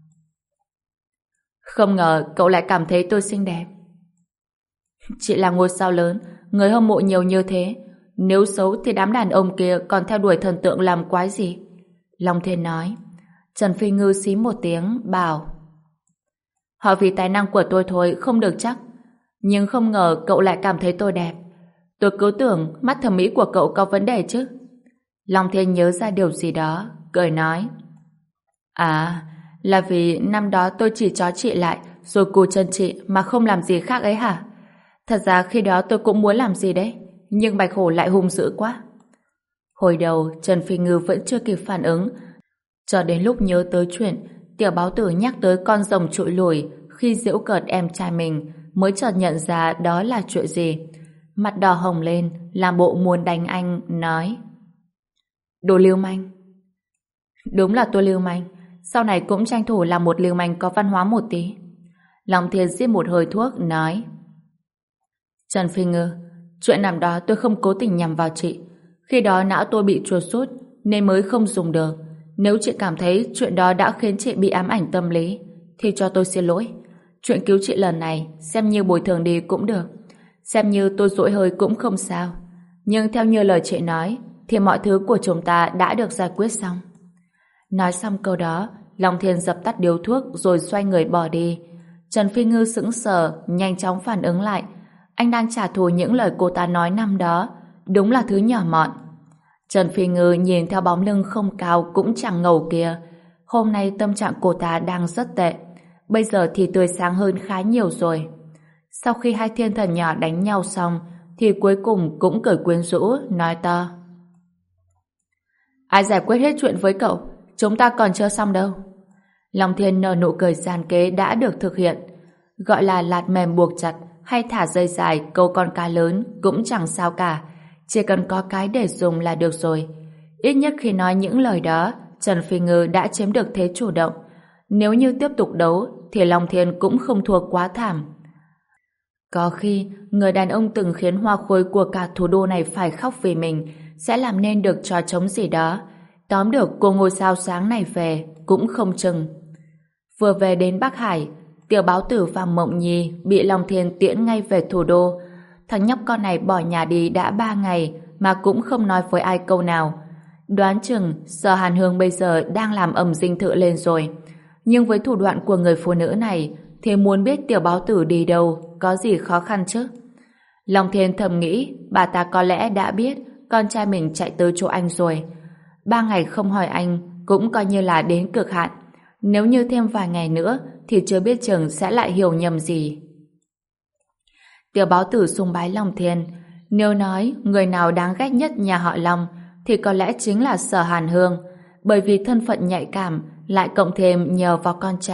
Không ngờ cậu lại cảm thấy tôi xinh đẹp. Chị là ngôi sao lớn, người hâm mộ nhiều như thế, nếu xấu thì đám đàn ông kia còn theo đuổi thần tượng làm quái gì? Long Thiên nói. Trần Phi Ngư xí một tiếng bảo: Họ vì tài năng của tôi thôi, không được chắc. Nhưng không ngờ cậu lại cảm thấy tôi đẹp. Tôi cứ tưởng mắt thẩm mỹ của cậu có vấn đề chứ. Long Thiên nhớ ra điều gì đó, cười nói: À, là vì năm đó tôi chỉ trói chị lại rồi cù chân chị mà không làm gì khác ấy hả? Thật ra khi đó tôi cũng muốn làm gì đấy, nhưng Bạch Hổ lại hung dữ quá. Hồi đầu Trần Phi Ngư vẫn chưa kịp phản ứng, cho đến lúc nhớ tới chuyện Tiểu Báo Tử nhắc tới con rồng trụi lùi khi giễu cợt em trai mình mới chợt nhận ra đó là chuyện gì. Mặt đỏ hồng lên, làm bộ muốn đánh anh, nói: Đồ lưu manh. Đúng là tôi lưu manh, sau này cũng tranh thủ làm một lưu manh có văn hóa một tí. Long Thiên giết một hơi thuốc, nói: Trần Phi Ngư, chuyện năm đó tôi không cố tình nhằm vào chị. Khi đó não tôi bị chuột rút nên mới không dùng được. Nếu chị cảm thấy chuyện đó đã khiến chị bị ám ảnh tâm lý thì cho tôi xin lỗi. Chuyện cứu chị lần này xem như bồi thường đi cũng được, xem như tôi dỗi hơi cũng không sao. Nhưng theo như lời chị nói thì mọi thứ của chúng ta đã được giải quyết xong. Nói xong câu đó, Long Thiên dập tắt điếu thuốc rồi xoay người bỏ đi. Trần Phi Ngư sững sờ, nhanh chóng phản ứng lại. Anh đang trả thù những lời cô ta nói năm đó. Đúng là thứ nhỏ mọn. Trần Phi Ngư nhìn theo bóng lưng không cao cũng chẳng ngầu kia. Hôm nay tâm trạng cô ta đang rất tệ. Bây giờ thì tươi sáng hơn khá nhiều rồi. Sau khi hai thiên thần nhỏ đánh nhau xong thì cuối cùng cũng cười quyến rũ, nói to: Ai giải quyết hết chuyện với cậu? Chúng ta còn chưa xong đâu. Long Thiên nở nụ cười gian kế đã được thực hiện. Gọi là lạt mềm buộc chặt hay thả dây dài câu con cá lớn cũng chẳng sao cả. Chỉ cần có cái để dùng là được rồi. Ít nhất khi nói những lời đó, Trần Phi Ngư đã chiếm được thế chủ động. Nếu như tiếp tục đấu thì Long Thiên cũng không thua quá thảm. Có khi người đàn ông từng khiến hoa khôi của cả thủ đô này phải khóc vì mình sẽ làm nên được trò trống gì đó, tóm được cô ngôi sao sáng này về cũng không chừng. Vừa về đến Bắc Hải, Tiểu Báo Tử và Mộng Nhi bị Long Thiên tiễn ngay về thủ đô. Thằng nhóc con này bỏ nhà đi đã ba ngày mà cũng không nói với ai câu nào. Đoán chừng Sở Hàn Hương bây giờ đang làm ầm dinh thự lên rồi. Nhưng với thủ đoạn của người phụ nữ này thì muốn biết Tiểu Báo Tử đi đâu có gì khó khăn chứ. Long Thiên thầm nghĩ bà ta có lẽ đã biết con trai mình chạy tới chỗ anh rồi. Ba ngày không hỏi anh cũng coi như là đến cực hạn. Nếu như thêm vài ngày nữa thì chưa biết chừng sẽ lại hiểu nhầm gì. Tiểu Báo Tử sùng bái Long Thiên. Nếu nói người nào đáng ghét nhất nhà họ Long thì có lẽ chính là Sở Hàn Hương, bởi vì thân phận nhạy cảm lại cộng thêm nhờ vào con trai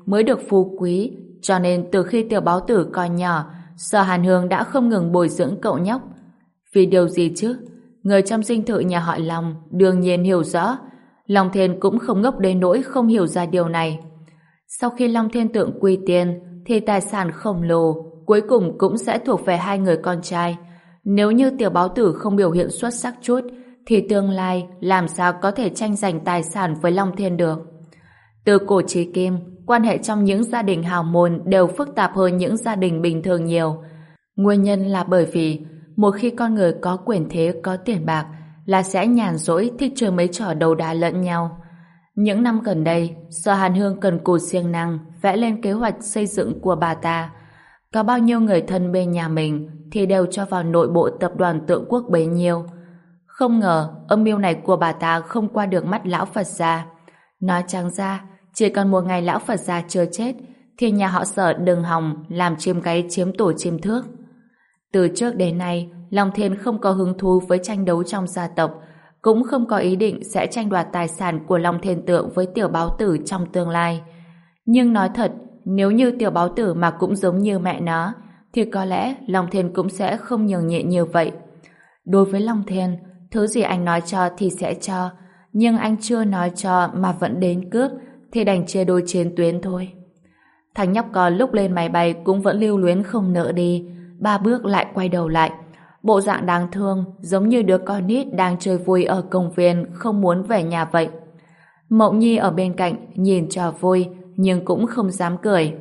mới được phú quý, cho nên từ khi Tiểu Báo Tử còn nhỏ, Sở Hàn Hương đã không ngừng bồi dưỡng cậu nhóc. Vì điều gì chứ? Người trong dinh thự nhà họ Long đương nhiên hiểu rõ. Long Thiên cũng không ngốc đến nỗi không hiểu ra điều này. Sau khi Long Thiên Tượng quy tiên, thì tài sản khổng lồ cuối cùng cũng sẽ thuộc về hai người con trai. Nếu như Tiểu Báo Tử không biểu hiện xuất sắc chút, thì tương lai làm sao có thể tranh giành tài sản với Long Thiên được. Từ cổ chí kim, quan hệ trong những gia đình hào môn đều phức tạp hơn những gia đình bình thường nhiều. Nguyên nhân là bởi vì một khi con người có quyền thế, có tiền bạc là sẽ nhàn rỗi thích chơi mấy trò đấu đá lẫn nhau. Những năm gần đây, Sở Hàn Hương cần cù siêng năng vẽ lên kế hoạch xây dựng của bà ta. Có bao nhiêu người thân bên nhà mình thì đều cho vào nội bộ tập đoàn Tượng Quốc bấy nhiêu. Không ngờ âm mưu này của bà ta không qua được mắt lão Phật gia. Nói trắng ra, chỉ cần một ngày lão Phật gia chưa chết thì nhà họ Sở đừng hòng làm chim gáy chiếm tổ chim thước. Từ trước đến nay, Long Thiên không có hứng thú với tranh đấu trong gia tộc, cũng không có ý định sẽ tranh đoạt tài sản của Long Thiên Tượng với Tiểu Báo Tử trong tương lai. Nhưng nói thật, nếu như Tiểu Báo Tử mà cũng giống như mẹ nó, thì có lẽ Long Thiên cũng sẽ không nhường nhịn như vậy. Đối với Long Thiên, thứ gì anh nói cho thì sẽ cho, nhưng anh chưa nói cho mà vẫn đến cướp, thì đành chia đôi chiến tuyến thôi. Thằng nhóc con lúc lên máy bay cũng vẫn lưu luyến không nỡ đi, ba bước lại quay đầu lại. Bộ dạng đáng thương, giống như đứa con nít đang chơi vui ở công viên, không muốn về nhà vậy. Mộng Nhi ở bên cạnh, nhìn cho vui, nhưng cũng không dám cười.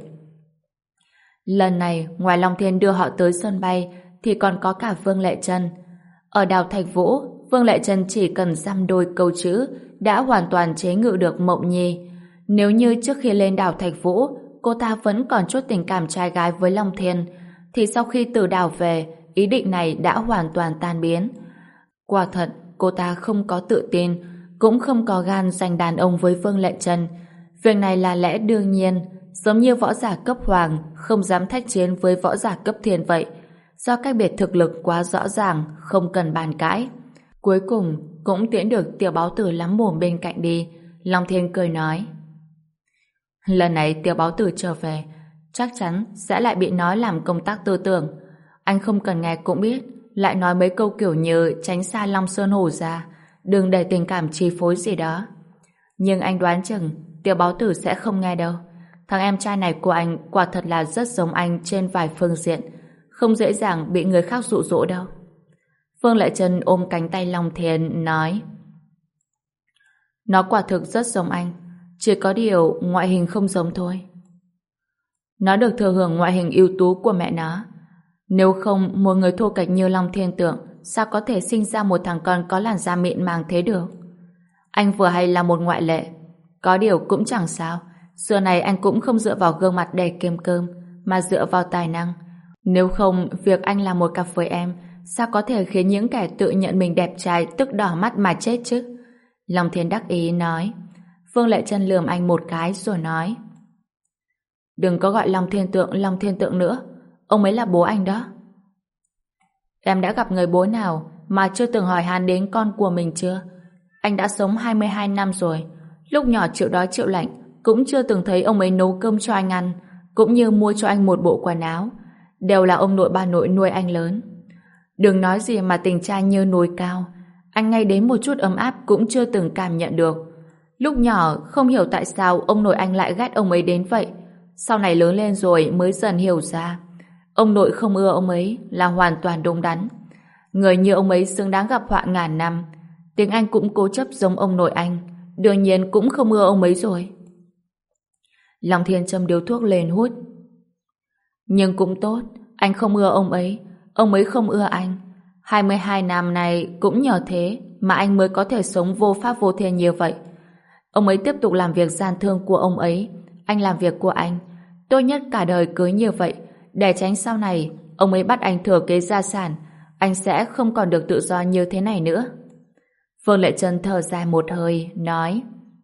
Lần này, ngoài Long Thiên đưa họ tới sân bay, thì còn có cả Vương Lệ Trân. Ở đảo Thạch Vũ, Vương Lệ Trân chỉ cần dăm đôi câu chữ, đã hoàn toàn chế ngự được Mộng Nhi. Nếu như trước khi lên đảo Thạch Vũ, cô ta vẫn còn chút tình cảm trai gái với Long Thiên, thì sau khi từ đảo về, ý định này đã hoàn toàn tan biến. Quả thật, cô ta không có tự tin, cũng không có gan giành đàn ông với Vương Lệ Trân. Việc này là lẽ đương nhiên, giống như võ giả cấp hoàng không dám thách chiến với võ giả cấp thiên vậy. Do cách biệt thực lực quá rõ ràng, không cần bàn cãi. Cuối cùng, cũng tiễn được Tiểu Báo Tử lắm mồm bên cạnh đi. Long Thiên cười nói: lần này Tiểu Báo Tử trở về, chắc chắn sẽ lại bị nói làm công tác tư tưởng. Anh không cần nghe cũng biết, lại nói mấy câu kiểu như tránh xa Long Sơn Hổ ra, đừng để tình cảm chi phối gì đó. Nhưng anh đoán chừng Tiểu Báo Tử sẽ không nghe đâu. Thằng em trai này của anh quả thật là rất giống anh trên vài phương diện, không dễ dàng bị người khác dụ dỗ đâu. Phương Lệ Trân ôm cánh tay Long Thiên nói: nó quả thực rất giống anh, chỉ có điều ngoại hình không giống thôi. Nó được thừa hưởng ngoại hình ưu tú của mẹ nó. Nếu không, một người thô kệch như Long Thiên Tượng sao có thể sinh ra một thằng con có làn da mịn màng thế được? Anh vừa hay là một ngoại lệ. Có điều cũng chẳng sao. Xưa này anh cũng không dựa vào gương mặt đầy kem cơm, mà dựa vào tài năng. Nếu không, việc anh làm một cặp với em sao có thể khiến những kẻ tự nhận mình đẹp trai tức đỏ mắt mà chết chứ? Long Thiên đắc ý nói. Phương Lệ Trân lườm anh một cái rồi nói: đừng có gọi Long Thiên Tượng Long Thiên Tượng nữa, ông ấy là bố anh đó. Em đã gặp người bố nào mà chưa từng hỏi han đến con của mình chưa? Anh đã sống hai mươi hai năm rồi, lúc nhỏ chịu đói chịu lạnh cũng chưa từng thấy ông ấy nấu cơm cho anh ăn, cũng như mua cho anh một bộ quần áo. Đều là ông nội bà nội nuôi anh lớn. Đừng nói gì mà tình cha như núi cao, anh ngay đến một chút ấm áp cũng chưa từng cảm nhận được. Lúc nhỏ không hiểu tại sao ông nội anh lại ghét ông ấy đến vậy. Sau này lớn lên rồi mới dần hiểu ra, ông nội không ưa ông ấy là hoàn toàn đúng đắn. Người như ông ấy xứng đáng gặp họa ngàn năm. Tiếng Anh cũng cố chấp giống ông nội anh, đương nhiên cũng không ưa ông ấy rồi. Long Thiên châm điếu thuốc lên hút. Nhưng cũng tốt, anh không ưa ông ấy, ông ấy không ưa anh. hai mươi hai năm này cũng nhờ thế mà anh mới có thể sống vô pháp vô thiên như vậy. Ông ấy tiếp tục làm việc gian thương của ông ấy, anh làm việc của anh. Tốt nhất cả đời cưới như vậy, để tránh sau này ông ấy bắt anh thừa kế gia sản, anh sẽ không còn được tự do như thế này nữa. Phương Lệ Trân thở dài một hơi, nói: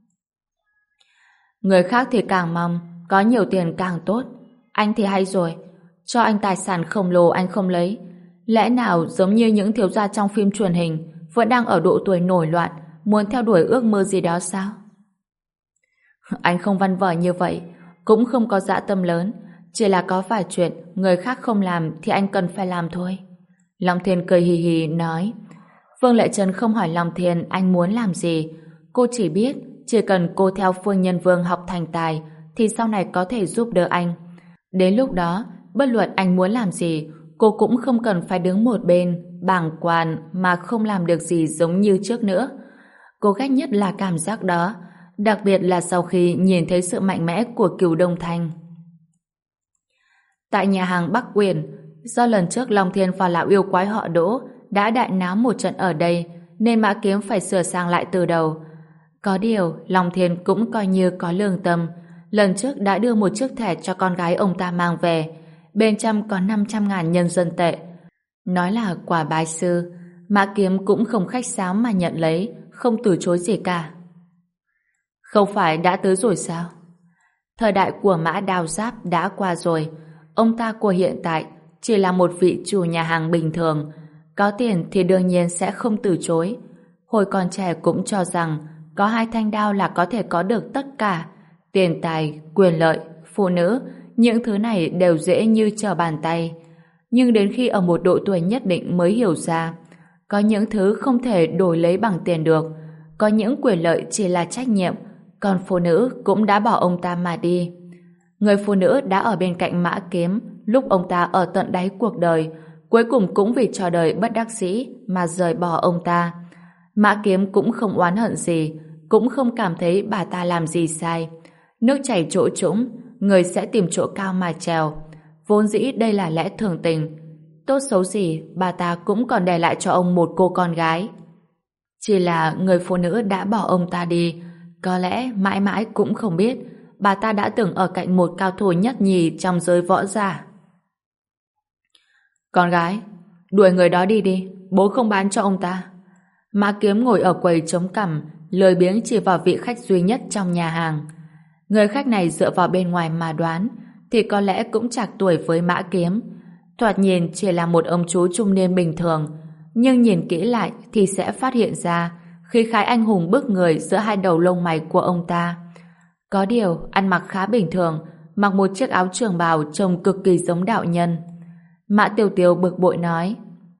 người khác thì càng mong có nhiều tiền càng tốt, anh thì hay rồi, cho anh tài sản khổng lồ anh không lấy. Lẽ nào giống như những thiếu gia trong phim truyền hình vẫn đang ở độ tuổi nổi loạn, muốn theo đuổi ước mơ gì đó sao? Anh không văn vở như vậy, cũng không có dã tâm lớn, chỉ là có vài chuyện người khác không làm thì anh cần phải làm thôi. Long Thiên cười hì hì nói. Vương Lệ Trân không hỏi Long Thiên anh muốn làm gì. Cô chỉ biết chỉ cần cô theo Phương Nhân Vương học thành tài thì sau này có thể giúp đỡ anh. Đến lúc đó, bất luận anh muốn làm gì, cô cũng không cần phải đứng một bên, bàng quan mà không làm được gì giống như trước nữa. Cô ghét nhất là cảm giác đó, đặc biệt là sau khi nhìn thấy sự mạnh mẽ của Cửu Đông Thanh. Tại nhà hàng Bắc Quyền, do lần trước Long Thiên và lão yêu quái họ Đỗ đã đại náo một trận ở đây, nên Mã Kiếm phải sửa sang lại từ đầu. Có điều, Long Thiên cũng coi như có lương tâm. Lần trước đã đưa một chiếc thẻ cho con gái ông ta mang về, bên trong có năm trăm ngàn nhân dân tệ. Nói là quà bái sư, Mã Kiếm cũng không khách sáo mà nhận lấy, không từ chối gì cả. Không phải đã tới rồi sao? Thời đại của Mã Đao Giáp đã qua rồi, ông ta của hiện tại chỉ là một vị chủ nhà hàng bình thường, có tiền thì đương nhiên sẽ không từ chối. Hồi còn trẻ cũng cho rằng có hai thanh đao là có thể có được tất cả, tiền tài, quyền lợi, phụ nữ, những thứ này đều dễ như trở bàn tay. Nhưng đến khi ở một độ tuổi nhất định mới hiểu ra, có những thứ không thể đổi lấy bằng tiền được, có những quyền lợi chỉ là trách nhiệm, còn phụ nữ cũng đã bỏ ông ta mà đi. Người phụ nữ đã ở bên cạnh Mã Kiếm lúc ông ta ở tận đáy cuộc đời, cuối cùng cũng vì cho đời bất đắc dĩ mà rời bỏ ông ta. Mã Kiếm cũng không oán hận gì, cũng không cảm thấy bà ta làm gì sai. Nước chảy chỗ trũng, người sẽ tìm chỗ cao mà trèo. Vốn dĩ đây là lẽ thường tình. Tốt xấu gì, bà ta cũng còn để lại cho ông một cô con gái. Chỉ là người phụ nữ đã bỏ ông ta đi, có lẽ mãi mãi cũng không biết bà ta đã từng ở cạnh một cao thủ nhất nhì trong giới võ giả. Con gái, đuổi người đó đi đi, bố không bán cho ông ta. Mã Kiếm ngồi ở quầy chống cằm, lười biếng chỉ vào vị khách duy nhất trong nhà hàng. Người khách này dựa vào bên ngoài mà đoán, thì có lẽ cũng chạc tuổi với Mã Kiếm. Thoạt nhìn chỉ là một ông chú trung niên bình thường, nhưng nhìn kỹ lại thì sẽ phát hiện ra khí khái anh hùng bức người giữa hai đầu lông mày của ông ta. Có điều, ăn mặc khá bình thường, mặc một chiếc áo trường bào trông cực kỳ giống đạo nhân. Mã Tiểu Tiểu bực bội nói: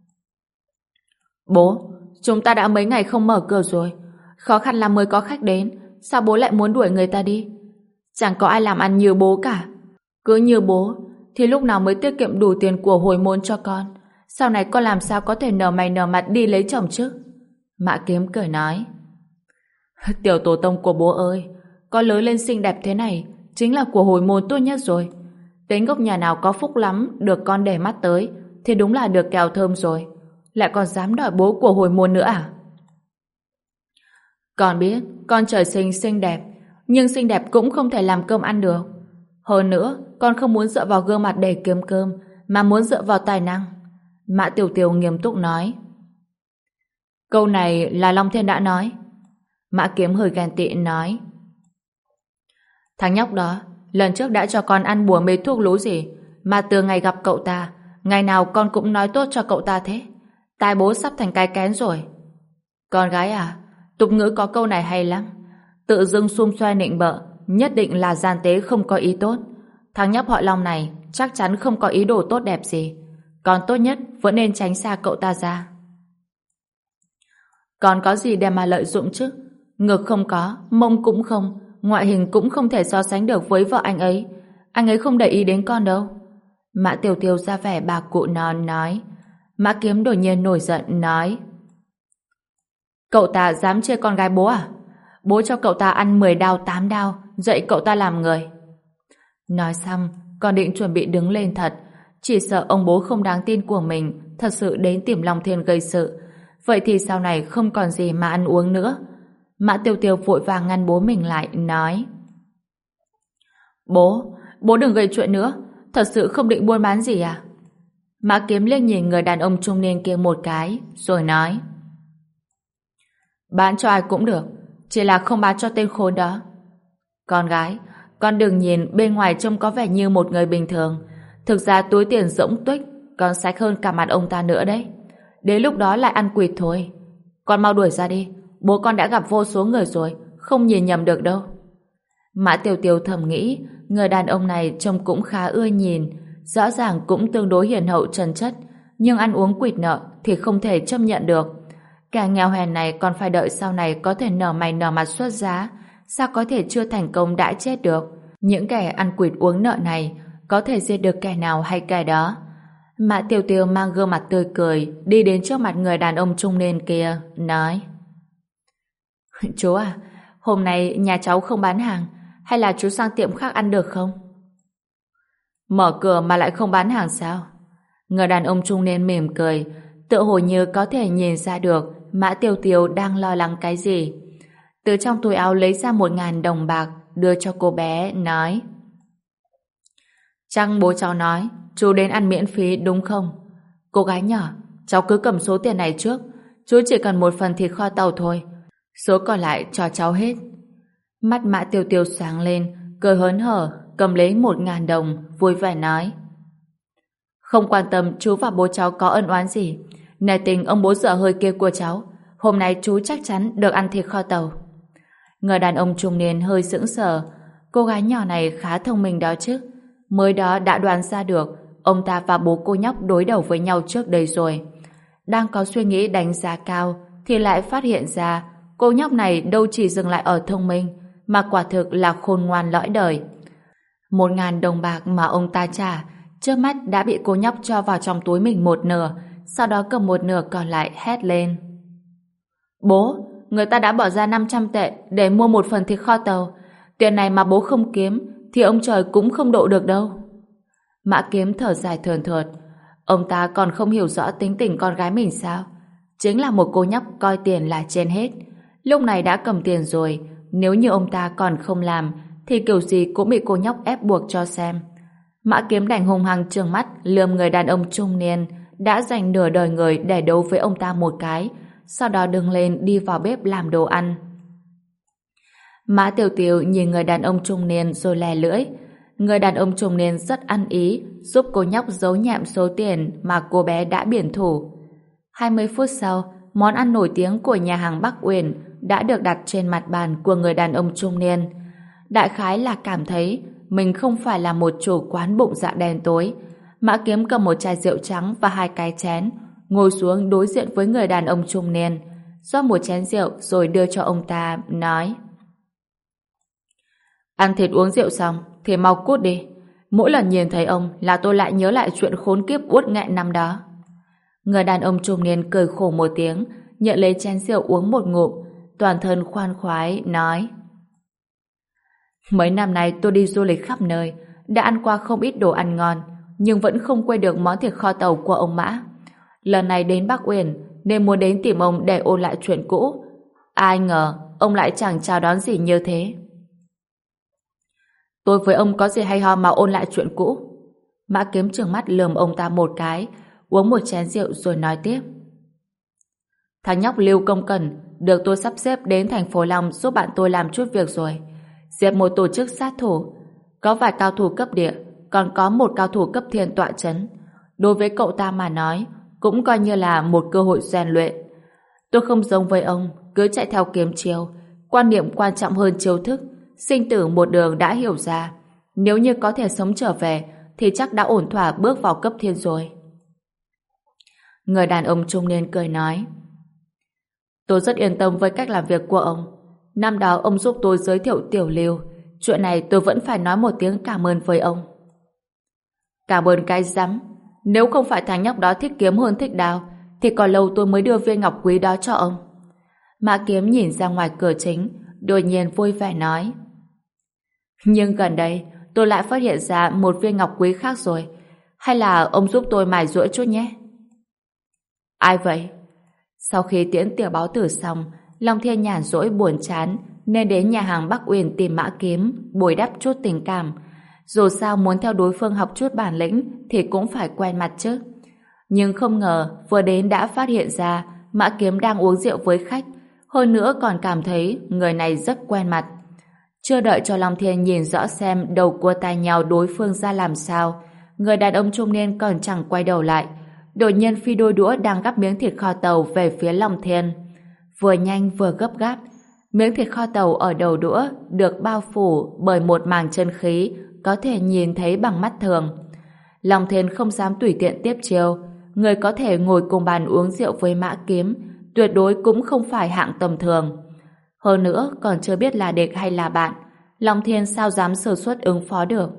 Bố, chúng ta đã mấy ngày không mở cửa rồi, khó khăn lắm mới có khách đến, sao bố lại muốn đuổi người ta đi? Chẳng có ai làm ăn như bố cả. Cứ như bố, thì lúc nào mới tiết kiệm đủ tiền của hồi môn cho con? Sau này con làm sao có thể nở mày nở mặt đi lấy chồng chứ? Mã Kiếm cười nói: Tiểu tổ tông của bố ơi, con lớn lên xinh đẹp thế này chính là của hồi môn tốt nhất rồi. Đến gốc nhà nào có phúc lắm được con để mắt tới thì đúng là được kẹo thơm rồi. Lại còn dám đòi bố của hồi môn nữa à? Con biết con trời sinh xinh đẹp, nhưng xinh đẹp cũng không thể làm cơm ăn được. Hơn nữa, con không muốn dựa vào gương mặt để kiếm cơm, mà muốn dựa vào tài năng. Mã Tiểu Tiểu nghiêm túc nói. Câu này là Long Thiên đã nói. Mã Kiếm hơi ghen tị nói. Thằng nhóc đó, lần trước đã cho con ăn bùa mê thuốc lú gì, mà từ ngày gặp cậu ta, ngày nào con cũng nói tốt cho cậu ta thế. Tai bố sắp thành cái kén rồi. Con gái à, tục ngữ có câu này hay lắm. Tự dưng xum xoe nịnh bợ, nhất định là gian tế không có ý tốt. Thằng nhóc họ Long này chắc chắn không có ý đồ tốt đẹp gì. Còn tốt nhất vẫn nên tránh xa cậu ta ra. Còn có gì để mà lợi dụng chứ? Ngực không có, mông cũng không, ngoại hình cũng không thể so sánh được với vợ anh ấy. Anh ấy không để ý đến con đâu. Mã Tiểu Tiểu ra vẻ bà cụ non nói. Mã Kiếm đột nhiên nổi giận nói. Cậu ta dám chê con gái bố à? Bố cho cậu ta ăn mười đao tám đao, dạy cậu ta làm người. Nói xong, còn định chuẩn bị đứng lên thật, chỉ sợ ông bố không đáng tin của mình thật sự đến tìm Long Thiên gây sự. Vậy thì sau này không còn gì mà ăn uống nữa. Mã Tiểu Tiểu vội vàng ngăn bố mình lại, nói. Bố, bố đừng gây chuyện nữa, thật sự không định buôn bán gì à? Mã Kiếm liếc nhìn người đàn ông trung niên kia một cái, rồi nói. Bán cho ai cũng được, chỉ là không bán cho tên khốn đó. Con gái, con đừng nhìn bên ngoài trông có vẻ như một người bình thường, thực ra túi tiền rỗng tuếch còn sạch hơn cả mặt ông ta nữa đấy. Đến lúc đó lại ăn quỵt thôi. Con mau đuổi ra đi, bố con đã gặp vô số người rồi, không nhìn nhầm được đâu. Mã Tiểu Tiểu thầm nghĩ, người đàn ông này trông cũng khá ưa nhìn, rõ ràng cũng tương đối hiền hậu trần chất, nhưng ăn uống quỵt nợ thì không thể chấp nhận được. Kẻ nghèo hèn này còn phải đợi sau này có thể nở mày nở mặt xuất giá, sao có thể chưa thành công đã chết được. Những kẻ ăn quỵt uống nợ này có thể giết được kẻ nào hay kẻ đó. Mã Tiêu Tiêu mang gương mặt tươi cười đi đến trước mặt người đàn ông trung niên kia, nói: Chú à, hôm nay nhà cháu không bán hàng, hay là chú sang tiệm khác ăn được không? Mở cửa mà lại không bán hàng sao? Người đàn ông trung niên mỉm cười, tựa hồ như có thể nhìn ra được Mã Tiêu Tiêu đang lo lắng cái gì. Từ trong túi áo lấy ra một ngàn đồng bạc đưa cho cô bé, nói: Chắc bố cháu nói chú đến ăn miễn phí đúng không? Cô gái nhỏ, cháu cứ cầm số tiền này trước, chú chỉ cần một phần thịt kho tàu thôi, số còn lại cho cháu hết. Mắt Mã Tiêu Tiêu sáng lên, cười hớn hở, cầm lấy một ngàn đồng, vui vẻ nói: Không quan tâm chú và bố cháu có ân oán gì, nể tình ông bố dở hơi kia của cháu, hôm nay chú chắc chắn được ăn thịt kho tàu. Người đàn ông trung niên hơi sững sờ, cô gái nhỏ này khá thông minh đó chứ, mới đó đã đoán ra được ông ta và bố cô nhóc đối đầu với nhau trước đây rồi. Đang có suy nghĩ đánh giá cao thì lại phát hiện ra cô nhóc này đâu chỉ dừng lại ở thông minh, mà quả thực là khôn ngoan lõi đời. Một ngàn đồng bạc mà ông ta trả trước mắt đã bị cô nhóc cho vào trong túi mình một nửa, sau đó cầm một nửa còn lại hét lên: Bố, người ta đã bỏ ra năm trăm tệ để mua một phần thịt kho tàu, tiền này mà bố không kiếm thì ông trời cũng không độ được đâu. Mã Kiếm thở dài thườn thượt, ông ta còn không hiểu rõ tính tình con gái mình sao? Chính là một cô nhóc coi tiền là trên hết. Lúc này đã cầm tiền rồi, nếu như ông ta còn không làm thì kiểu gì cũng bị cô nhóc ép buộc cho xem. Mã Kiếm đành hung hăng trừng mắt lườm người đàn ông trung niên đã dành nửa đời người để đấu với ông ta một cái, sau đó đứng lên đi vào bếp làm đồ ăn. Mã Tiêu Tiêu nhìn người đàn ông trung niên rồi lè lưỡi. Người đàn ông trung niên rất ăn ý giúp cô nhóc giấu nhẹm số tiền mà cô bé đã biển thủ. hai mươi phút sau, món ăn nổi tiếng của nhà hàng Bắc Uyển đã được đặt trên mặt bàn của người đàn ông trung niên. Đại khái là cảm thấy mình không phải là một chủ quán bụng dạ đen tối. Mã Kiếm cầm một chai rượu trắng và hai cái chén, ngồi xuống đối diện với người đàn ông trung niên, rót một chén rượu rồi đưa cho ông ta, nói: Ăn thịt uống rượu xong thì mau cút đi. Mỗi lần nhìn thấy ông là tôi lại nhớ lại chuyện khốn kiếp uất nghẹn năm đó. Người đàn ông trung niên cười khổ một tiếng, nhận lấy chén rượu uống một ngụm, toàn thân khoan khoái, nói: Mấy năm nay tôi đi du lịch khắp nơi, đã ăn qua không ít đồ ăn ngon, nhưng vẫn không quên được món thịt kho tàu của ông Mã. Lần này đến Bắc Uyển nên muốn đến tìm ông để ôn lại chuyện cũ. Ai ngờ ông lại chẳng chào đón gì như thế. Tôi với ông có gì hay ho mà ôn lại chuyện cũ? Mã Kiếm trừng mắt lườm ông ta một cái, uống một chén rượu rồi nói tiếp: Thằng nhóc Lưu Công Cẩn được tôi sắp xếp đến thành phố Long giúp bạn tôi làm chút việc rồi. Diệt một tổ chức sát thủ, có vài cao thủ cấp địa, còn có một cao thủ cấp thiên tọa chấn. Đối với cậu ta mà nói, cũng coi như là một cơ hội rèn luyện. Tôi không giống với ông, cứ chạy theo kiếm chiêu, quan niệm quan trọng hơn chiêu thức, sinh tử một đường đã hiểu ra. Nếu như có thể sống trở về, thì chắc đã ổn thỏa bước vào cấp thiên rồi. Người đàn ông trung niên cười nói: Tôi rất yên tâm với cách làm việc của ông. Năm đó ông giúp tôi giới thiệu Tiểu Lưu, chuyện này tôi vẫn phải nói một tiếng cảm ơn với ông. Cảm ơn cái rắm. Nếu không phải thằng nhóc đó thích kiếm hơn thích đao, thì còn lâu tôi mới đưa viên ngọc quý đó cho ông. Mã Kiếm nhìn ra ngoài cửa chính, đột nhiên vui vẻ nói: Nhưng gần đây tôi lại phát hiện ra một viên ngọc quý khác rồi. Hay là ông giúp tôi mài giũa chút nhé. Ai vậy? Sau khi tiễn Tiểu Báo Tử xong, Long Thiên nhàn rỗi buồn chán nên đến nhà hàng Bắc Uyển tìm Mã Kiếm bồi đắp chút tình cảm. Dù sao muốn theo đối phương học chút bản lĩnh thì cũng phải quen mặt chứ. Nhưng không ngờ vừa đến đã phát hiện ra Mã Kiếm đang uống rượu với khách, hơn nữa còn cảm thấy người này rất quen mặt. Chưa đợi cho Long Thiên nhìn rõ xem đầu cua tai nhào đối phương ra làm sao, người đàn ông trung niên còn chẳng quay đầu lại, đột nhiên phi đôi đũa đang gắp miếng thịt kho tàu về phía Long Thiên. Vừa nhanh vừa gấp gáp, miếng thịt kho tàu ở đầu đũa được bao phủ bởi một màng chân khí có thể nhìn thấy bằng mắt thường. Long Thiên không dám tùy tiện tiếp chiêu. Người có thể ngồi cùng bàn uống rượu với Mã Kiếm tuyệt đối cũng không phải hạng tầm thường. Hơn nữa còn chưa biết là địch hay là bạn, Long Thiên sao dám sơ suất ứng phó được.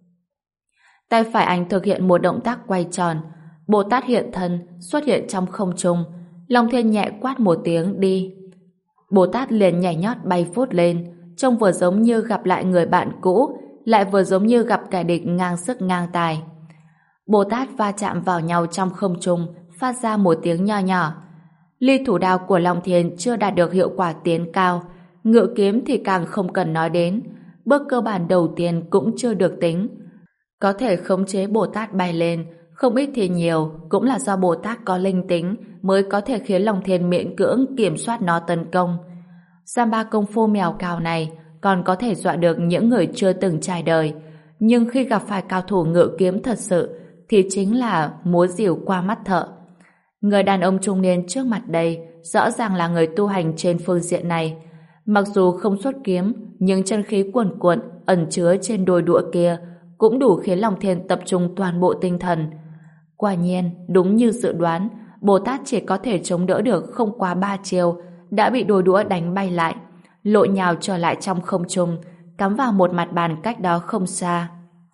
Tay phải anh thực hiện một động tác quay tròn, Bồ Tát hiện thân xuất hiện trong không trung. Long Thiên nhẹ quát một tiếng đi. Bồ Tát liền nhảy nhót bay vút lên, trông vừa giống như gặp lại người bạn cũ, lại vừa giống như gặp kẻ địch ngang sức ngang tài. Bồ Tát va chạm vào nhau trong không trung, phát ra một tiếng nho nhỏ. Ly thủ đao của Long Thiên chưa đạt được hiệu quả tiến cao, ngự kiếm thì càng không cần nói đến. Bước cơ bản đầu tiên cũng chưa được tính. Có thể khống chế Bồ Tát bay lên, không ít thì nhiều, cũng là do Bồ Tát có linh tính mới có thể khiến Long Thiên miễn cưỡng kiểm soát nó tấn công. Giam ba công phu mèo cào này còn có thể dọa được những người chưa từng trải đời, nhưng khi gặp phải cao thủ ngự kiếm thật sự thì chính là múa rìu qua mắt thợ. Người đàn ông trung niên trước mặt đây rõ ràng là người tu hành trên phương diện này. Mặc dù không xuất kiếm, nhưng chân khí cuồn cuộn ẩn chứa trên đôi đũa kia cũng đủ khiến Long Thiên tập trung toàn bộ tinh thần. Quả nhiên, đúng như dự đoán, Bồ Tát chỉ có thể chống đỡ được không quá ba chiêu, đã bị đôi đũa đánh bay lại, lội nhào trở lại trong không trung, cắm vào một mặt bàn cách đó không xa.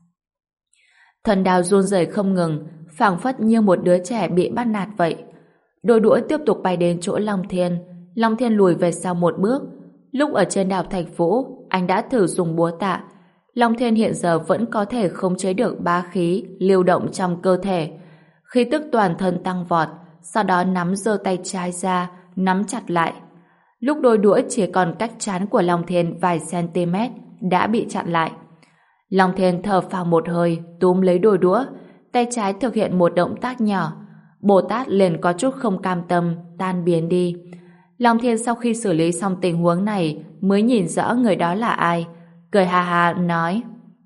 Thần đao run rẩy không ngừng, phảng phất như một đứa trẻ bị bắt nạt vậy. Đôi đũa tiếp tục bay đến chỗ Long Thiên. Long Thiên lùi về sau một bước. Lúc ở trên đảo Thạch Vũ, anh đã thử dùng búa tạ. Long Thiên hiện giờ vẫn có thể khống chế được bá khí lưu động trong cơ thể. Khí tức toàn thân tăng vọt, sau đó nắm giơ tay trái ra, nắm chặt lại. Lúc đôi đũa chỉ còn cách trán của Long Thiên vài cm đã bị chặn lại. Long Thiên thở phào một hơi, túm lấy đôi đũa, tay trái thực hiện một động tác nhỏ. Bồ Tát liền có chút không cam tâm, tan biến đi. Long Thiên sau khi xử lý xong tình huống này mới nhìn rõ người đó là ai, cười ha ha nói: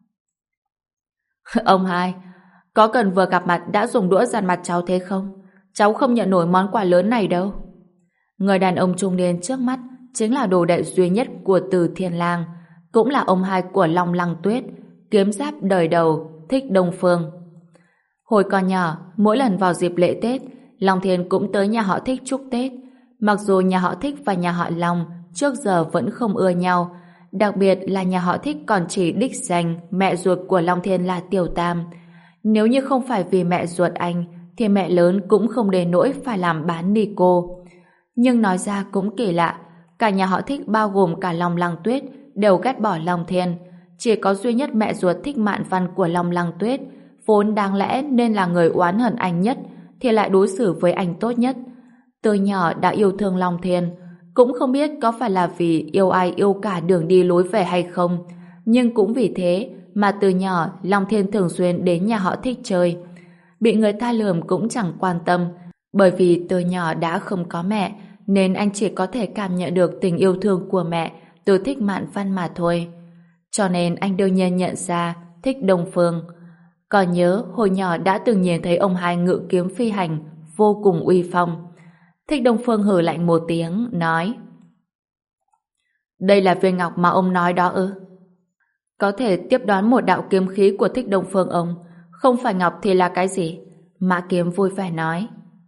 Ông hai, có cần vừa gặp mặt đã dùng đũa dằn mặt cháu thế không? Cháu không nhận nổi món quà lớn này đâu. Người đàn ông trung niên trước mắt chính là đồ đệ duy nhất của Từ Thiên Lang, cũng là ông hai của Long Lăng Tuyết, kiếm giáp đời đầu, Thích Đông Phương. Hồi còn nhỏ, mỗi lần vào dịp lễ Tết, Long Thiên cũng tới nhà họ Thích chúc Tết. Mặc dù nhà họ Thích và nhà họ Long trước giờ vẫn không ưa nhau, đặc biệt là nhà họ Thích còn chỉ đích danh mẹ ruột của Long Thiên là Tiểu Tam. Nếu như không phải vì mẹ ruột anh, thì mẹ lớn cũng không đến nỗi phải làm bán ni cô. Nhưng nói ra cũng kỳ lạ, cả nhà họ Thích bao gồm cả Long Lăng Tuyết đều ghét bỏ Long Thiên. Chỉ có duy nhất mẹ ruột Thích Mạn Văn của Long Lăng Tuyết, vốn đáng lẽ nên là người oán hận anh nhất, thì lại đối xử với anh tốt nhất. Từ nhỏ đã yêu thương Long Thiên, cũng không biết có phải là vì yêu ai yêu cả đường đi lối về hay không, nhưng cũng vì thế mà từ nhỏ Long Thiên thường xuyên đến nhà họ Thích chơi. Bị người ta lườm cũng chẳng quan tâm, bởi vì từ nhỏ đã không có mẹ, nên anh chỉ có thể cảm nhận được tình yêu thương của mẹ từ Thích Mạn Văn mà thôi. Cho nên anh đương nhiên nhận ra Thích Đông Phương. Còn nhớ hồi nhỏ đã từng nhìn thấy ông hai ngự kiếm phi hành, vô cùng uy phong. Thích Đông Phương hừ lạnh một tiếng, nói: Đây là viên ngọc mà ông nói đó ư? Có thể tiếp đón một đạo kiếm khí của Thích Đông Phương ông, không phải ngọc thì là cái gì? Mã Kiếm vui vẻ nói.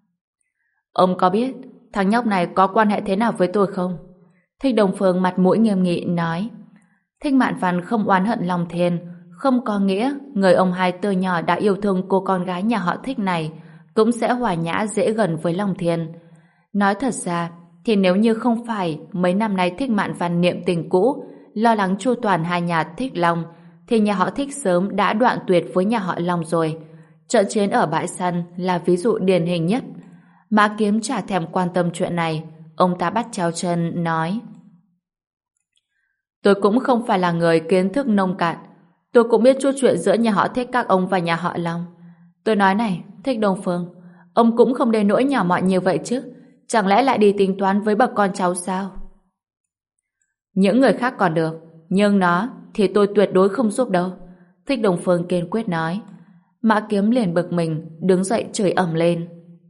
Ông có biết thằng nhóc này có quan hệ thế nào với tôi không? Thích Đông Phương mặt mũi nghiêm nghị nói. Thích Mạn Văn không oán hận Long Thiên, không có nghĩa người ông hai từ nhỏ đã yêu thương cô con gái nhà họ Thích này cũng sẽ hòa nhã dễ gần với Long Thiên. Nói thật ra thì nếu như không phải mấy năm nay Thích Mạn Văn niệm tình cũ, lo lắng chu toàn hai nhà Thích Long, thì nhà họ Thích sớm đã đoạn tuyệt với nhà họ Long rồi. Trận chiến ở bãi săn là ví dụ điển hình nhất. Mã Kiếm chả thèm quan tâm chuyện này, ông ta bắt chéo chân nói: Tôi cũng không phải là người kiến thức nông cạn, tôi cũng biết chút chuyện giữa nhà họ Thích các ông và nhà họ Long. Tôi nói này, Thích Đông Phương, ông cũng không đến nỗi nhỏ mọn như vậy chứ, chẳng lẽ lại đi tính toán với bậc con cháu sao? Những người khác còn được, nhưng nó thì tôi tuyệt đối không giúp đâu. Thích Đông Phương kiên quyết nói. Mã Kiếm liền bực mình, đứng dậy chửi ầm lên.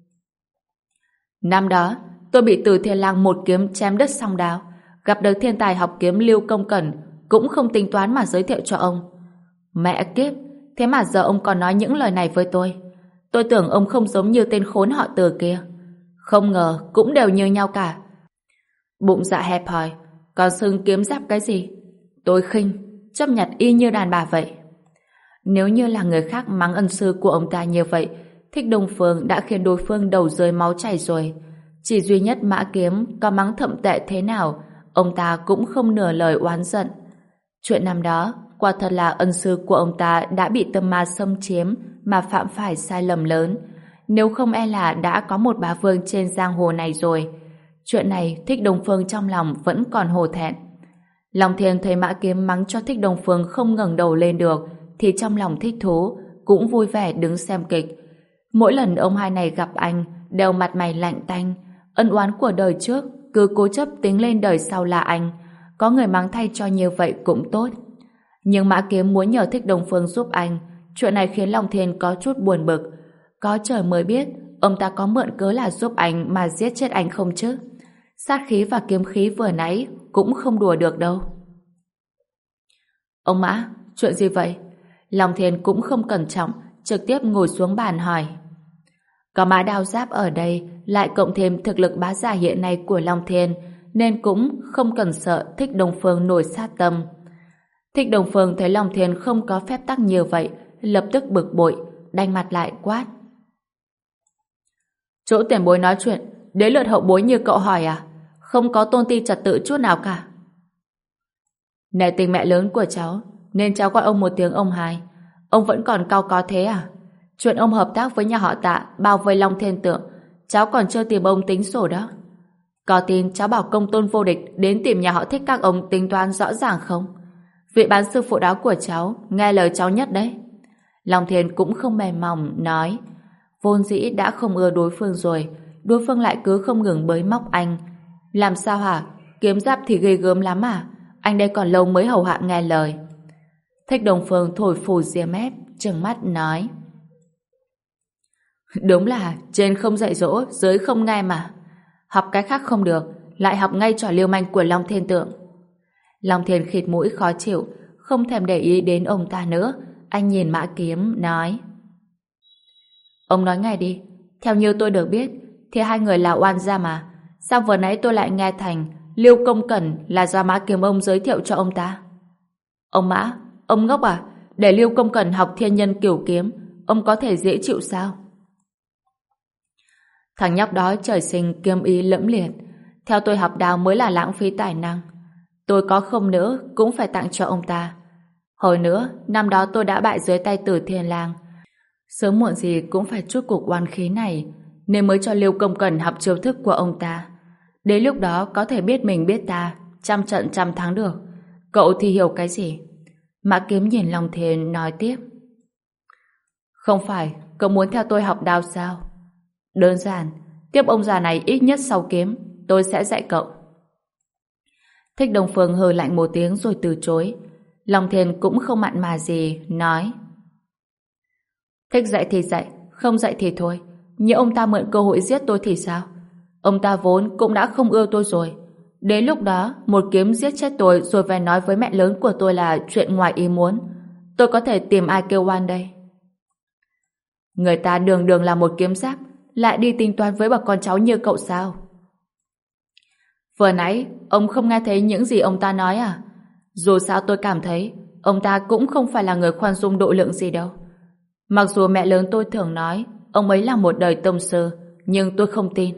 Năm đó, tôi bị Từ Thiên Lang một kiếm chém đứt song đao, gặp được thiên tài học kiếm Lưu Công Cẩn, cũng không tính toán mà giới thiệu cho ông. Mẹ kiếp, thế mà giờ ông còn nói những lời này với tôi. Tôi tưởng ông không giống như tên khốn họ Từ kia. Không ngờ cũng đều như nhau cả. Bụng dạ hẹp hòi, còn xưng kiếm giáp cái gì? Tôi khinh, chấp nhận y như đàn bà vậy. Nếu như là người khác mắng ân sư của ông ta như vậy, Thích Đông Phương đã khiến đối phương đầu rơi máu chảy rồi. Chỉ duy nhất Mã Kiếm có mắng thậm tệ thế nào, ông ta cũng không nửa lời oán giận. Chuyện năm đó, quả thật là ân sư của ông ta đã bị tâm ma xâm chiếm mà phạm phải sai lầm lớn. Nếu không e là đã có một bá vương trên giang hồ này rồi. Chuyện này Thích Đông Phương trong lòng vẫn còn hổ thẹn. Long Thiên thấy Mã Kiếm mắng cho Thích Đông Phương không ngẩng đầu lên được thì trong lòng thích thú, cũng vui vẻ đứng xem kịch. Mỗi lần ông hai này gặp anh đều mặt mày lạnh tanh, ân oán của đời trước cứ cố chấp tính lên đời sau là anh. Có người mắng thay cho như vậy cũng tốt. Nhưng Mã Kiếm muốn nhờ Thích Đông Phương giúp anh, chuyện này khiến Long Thiên có chút buồn bực. Có trời mới biết ông ta có mượn cớ là giúp anh mà giết chết anh không chứ. Sát khí và kiếm khí vừa nãy cũng không đùa được đâu. Ông Mã, chuyện gì vậy? Long Thiên cũng không cẩn trọng, trực tiếp ngồi xuống bàn hỏi. Có Mã Đao Giáp ở đây, lại cộng thêm thực lực bá giả hiện nay của Long Thiên, nên cũng không cần sợ Thích Đông Phương nổi sát tâm. Thích Đông Phương thấy Long Thiên không có phép tắc như vậy, lập tức bực bội, đanh mặt lại quát. Chỗ tiền bối nói chuyện, đến lượt hậu bối như cậu hỏi à? Không có tôn ti trật tự chút nào cả. Nể tình mẹ lớn của cháu, nên cháu gọi ông một tiếng ông hai. Ông vẫn còn cau có thế à? Chuyện ông hợp tác với nhà họ Tạ bao vây Long Thiên Tượng, cháu còn chưa tìm ông tính sổ đó. Có tin cháu bảo công tôn vô địch đến tìm nhà họ Thích các ông tính toán rõ ràng không? Vị bán sư phụ đó của cháu nghe lời cháu nhất đấy. Long Thiên cũng không mềm mỏng nói, vốn dĩ đã không ưa đối phương rồi, đối phương lại cứ không ngừng bới móc anh. Làm sao hả? Kiếm giáp thì ghê gớm lắm à? Anh đây còn lâu mới hầu hạ nghe lời. Thích Đông Phương thổi phù ria mép, trừng mắt nói, đúng là trên không dạy dỗ, dưới không nghe mà. Học cái khác không được, lại học ngay trò liêu manh của Long Thiên Tượng. Long Thiên khịt mũi khó chịu, không thèm để ý đến ông ta nữa. Anh nhìn Mã Kiếm nói, ông nói ngay đi. Theo như tôi được biết thì hai người là oan gia mà. Sao vừa nãy tôi lại nghe thành Liêu Công Cẩn là do Mã Kiếm ông giới thiệu cho ông ta? Ông Mã, ông ngốc à? Để Liêu Công Cẩn học thiên nhân cửu kiếm, ông có thể dễ chịu sao? Thằng nhóc đó trời sinh kiếm ý lẫm liệt. Theo tôi học đào mới là lãng phí tài năng. Tôi có không nữa cũng phải tặng cho ông ta. Hồi nữa, năm đó tôi đã bại dưới tay Tử Thiên Lang. Sớm muộn gì cũng phải trút cục oan khí này, nên mới cho Liêu Công Cẩn học chiêu thức của ông ta. Đến lúc đó có thể biết mình biết ta, trăm trận trăm thắng được. Cậu thì hiểu cái gì? Mã Kiếm nhìn Long Thiên nói tiếp. Không phải, cậu muốn theo tôi học đao sao? Đơn giản, tiếp ông già này ít nhất sau kiếm, tôi sẽ dạy cậu. Thích Đông Phương hừ lạnh một tiếng rồi từ chối. Long Thiên cũng không mặn mà gì, nói, thích dạy thì dạy, không dạy thì thôi. Nhưng ông ta mượn cơ hội giết tôi thì sao? Ông ta vốn cũng đã không ưa tôi rồi. Đến lúc đó, một kiếm giết chết tôi rồi về nói với mẹ lớn của tôi là chuyện ngoài ý muốn. Tôi có thể tìm ai kêu oan đây? Người ta đường đường là một kiếm giáp, lại đi tính toán với bà con cháu như cậu sao? Vừa nãy, ông không nghe thấy những gì ông ta nói à? Dù sao tôi cảm thấy, ông ta cũng không phải là người khoan dung độ lượng gì đâu. Mặc dù mẹ lớn tôi thường nói, ông ấy là một đời tông sư, nhưng tôi không tin.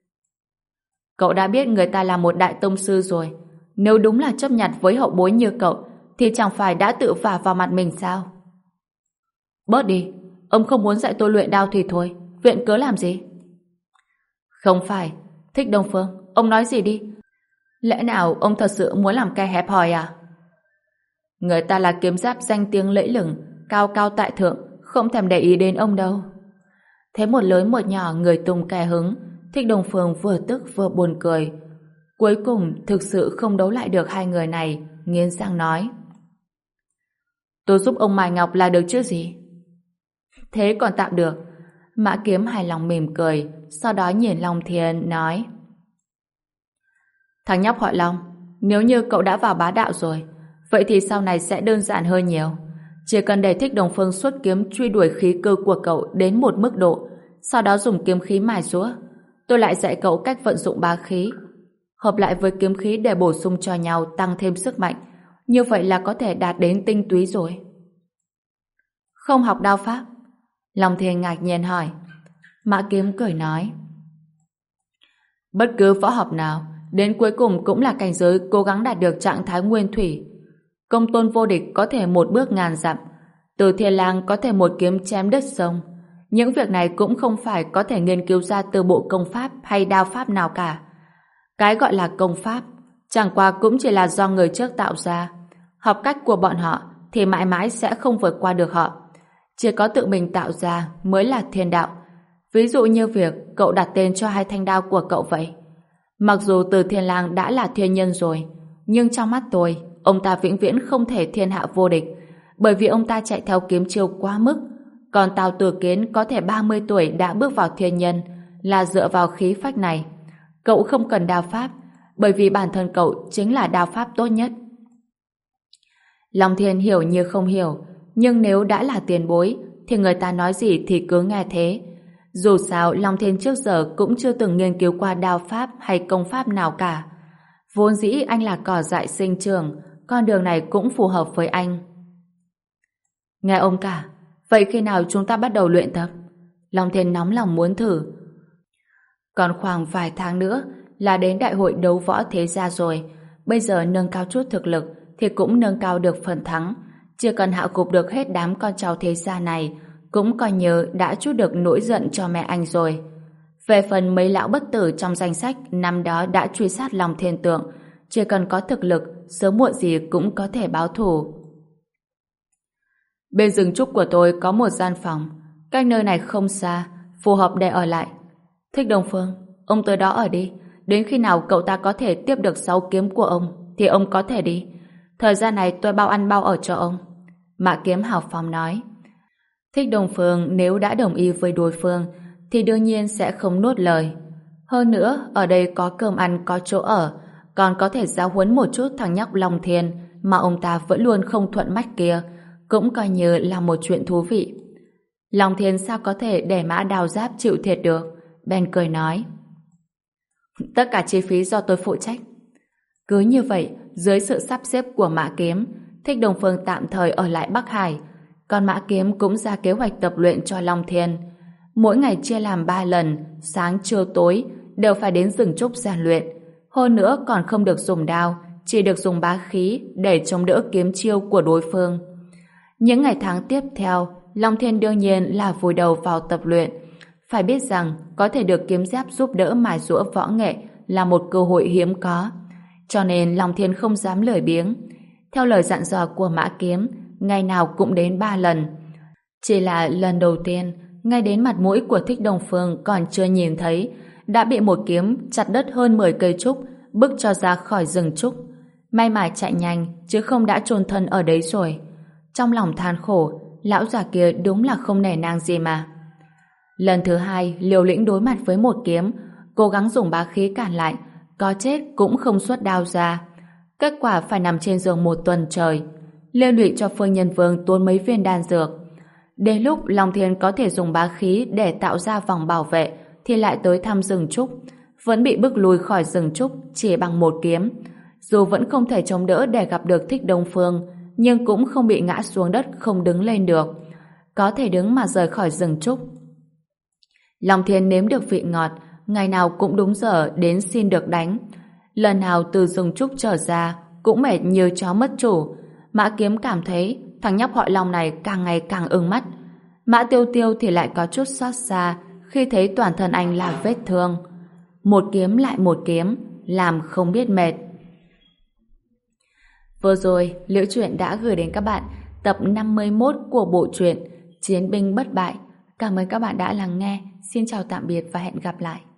Cậu đã biết người ta là một đại tông sư rồi. Nếu đúng là chấp nhặt với hậu bối như cậu, thì chẳng phải đã tự vả vào mặt mình sao? Bớt đi, ông không muốn dạy tôi luyện đao thì thôi, viện cớ làm gì? Không phải, Thích Đông Phương, ông nói gì đi? Lẽ nào ông thật sự muốn làm kẻ hẹp hòi à? Người ta là kiếm giáp danh tiếng lẫy lừng, cao cao tại thượng, không thèm để ý đến ông đâu. Thế một lớn một nhỏ người tung kẻ hứng, Thích Đông Phương vừa tức vừa buồn cười. Cuối cùng thực sự không đấu lại được hai người này, nghiến răng nói, tôi giúp ông Mai Ngọc là được chứ gì? Thế còn tạm được. Mã Kiếm hài lòng mỉm cười, sau đó nhìn Long Thiên nói, thằng nhóc họ Long, nếu như cậu đã vào bá đạo rồi, vậy thì sau này sẽ đơn giản hơn nhiều. Chỉ cần để Thích Đồng Phương xuất kiếm truy đuổi khí cơ của cậu đến một mức độ, sau đó dùng kiếm khí mài giũa, tôi lại dạy cậu cách vận dụng bá khí, hợp lại với kiếm khí để bổ sung cho nhau, tăng thêm sức mạnh. Như vậy là có thể đạt đến tinh túy rồi. Không học đao pháp? Long Thiên ngạc nhiên hỏi. Mã Kiếm cười nói, bất cứ võ học nào đến cuối cùng cũng là cảnh giới cố gắng đạt được trạng thái nguyên thủy. Công tôn vô địch có thể một bước ngàn dặm, Từ Thiên Lang có thể một kiếm chém đất sông. Những việc này cũng không phải có thể nghiên cứu ra từ bộ công pháp hay đao pháp nào cả. Cái gọi là công pháp chẳng qua cũng chỉ là do người trước tạo ra. Học cách của bọn họ thì mãi mãi sẽ không vượt qua được họ. Chỉ có tự mình tạo ra mới là thiên đạo. Ví dụ như việc cậu đặt tên cho hai thanh đao của cậu vậy. Mặc dù Từ Thiên Lang đã là thiên nhân rồi, nhưng trong mắt tôi, ông ta vĩnh viễn không thể thiên hạ vô địch, bởi vì ông ta chạy theo kiếm chiêu quá mức. Còn Tào Tử Kiến có thể ba mươi tuổi đã bước vào thiên nhân là dựa vào khí phách này. Cậu không cần đao pháp, bởi vì bản thân cậu chính là đao pháp tốt nhất. Long Thiên hiểu như không hiểu, nhưng nếu đã là tiền bối thì người ta nói gì thì cứ nghe thế. Dù sao Long Thiên trước giờ cũng chưa từng nghiên cứu qua đao pháp hay công pháp nào cả. Vốn dĩ anh là cỏ dại sinh trưởng, con đường này cũng phù hợp với anh. Nghe ông cả, vậy khi nào chúng ta bắt đầu luyện tập? Long Thiên nóng lòng muốn thử. Còn khoảng vài tháng nữa là đến đại hội đấu võ thế gia rồi. Bây giờ nâng cao chút thực lực thì cũng nâng cao được phần thắng. Chỉ cần hạ gục được hết đám con cháu thế gia này, cũng coi như đã trút được nỗi giận cho mẹ anh rồi. Về phần mấy lão bất tử trong danh sách năm đó đã truy sát Long Thiên Tượng, chỉ cần có thực lực, sớm muộn gì cũng có thể báo thù. Bên rừng trúc của tôi có một gian phòng, cách nơi này không xa, phù hợp để ở lại. Thích Đồng Phương, ông tới đó ở đi. Đến khi nào cậu ta có thể tiếp được sáu kiếm của ông thì ông có thể đi. Thời gian này tôi bao ăn bao ở cho ông. Mã Kiếm hào phóng nói. Thích Đồng Phương nếu đã đồng ý với đối phương thì đương nhiên sẽ không nuốt lời. Hơn nữa, ở đây có cơm ăn, có chỗ ở, còn có thể giáo huấn một chút thằng nhóc Long Thiên mà ông ta vẫn luôn không thuận mắt kia, cũng coi như là một chuyện thú vị. Long Thiên sao có thể để Mã Đào Giáp chịu thiệt được? Ben cười nói. Tất cả chi phí do tôi phụ trách. Cứ như vậy, dưới sự sắp xếp của Mã Kiếm, Thích Đồng Phương tạm thời ở lại Bắc Hải, còn Mã Kiếm cũng ra kế hoạch tập luyện cho Long Thiên. Mỗi ngày chia làm ba lần, sáng, trưa, tối, đều phải đến rừng trúc rèn luyện. Hơn nữa còn không được dùng đao, chỉ được dùng bá khí để chống đỡ kiếm chiêu của đối phương. Những ngày tháng tiếp theo, Long Thiên đương nhiên là vùi đầu vào tập luyện. Phải biết rằng, có thể được kiếm giáp giúp đỡ mài giũa võ nghệ là một cơ hội hiếm có. Cho nên Long Thiên không dám lười biếng. Theo lời dặn dò của Mã Kiếm, ngày nào cũng đến ba lần. Chỉ là lần đầu tiên, ngay đến mặt mũi của Thích Đồng Phương còn chưa nhìn thấy, đã bị một kiếm chặt đứt hơn mười cây trúc, bức cho ra khỏi rừng trúc. May mà chạy nhanh, chứ không đã chôn thân ở đấy rồi. Trong lòng than khổ, lão già kia đúng là không nể nang gì mà. Lần thứ hai, liều lĩnh đối mặt với một kiếm, cố gắng dùng bá khí cản lại, có chết cũng không xuất đao ra. Kết quả phải nằm trên giường một tuần trời, liên lụy cho Phương Nhân Vương tốn mấy viên đan dược. Đến lúc Long Thiên có thể dùng bá khí để tạo ra vòng bảo vệ, thì lại tới thăm rừng trúc, vẫn bị bức lùi khỏi rừng trúc chỉ bằng một kiếm. Dù vẫn không thể chống đỡ để gặp được Thích Đông Phương, nhưng cũng không bị ngã xuống đất không đứng lên được, có thể đứng mà rời khỏi rừng trúc. Long Thiên nếm được vị ngọt, ngày nào cũng đúng giờ đến xin được đánh. Lần nào từ rừng trúc trở ra cũng mệt như chó mất chủ. Mã Kiếm cảm thấy thằng nhóc họ Long này càng ngày càng ưng mắt. Mã Tiêu Tiêu thì lại có chút xót xa khi thấy toàn thân anh là vết thương. Một kiếm lại một kiếm, làm không biết mệt. Vừa rồi, Liễu Chuyện đã gửi đến các bạn tập năm mươi mốt của bộ truyện Chiến binh bất bại. Cảm ơn các bạn đã lắng nghe. Xin chào tạm biệt và hẹn gặp lại.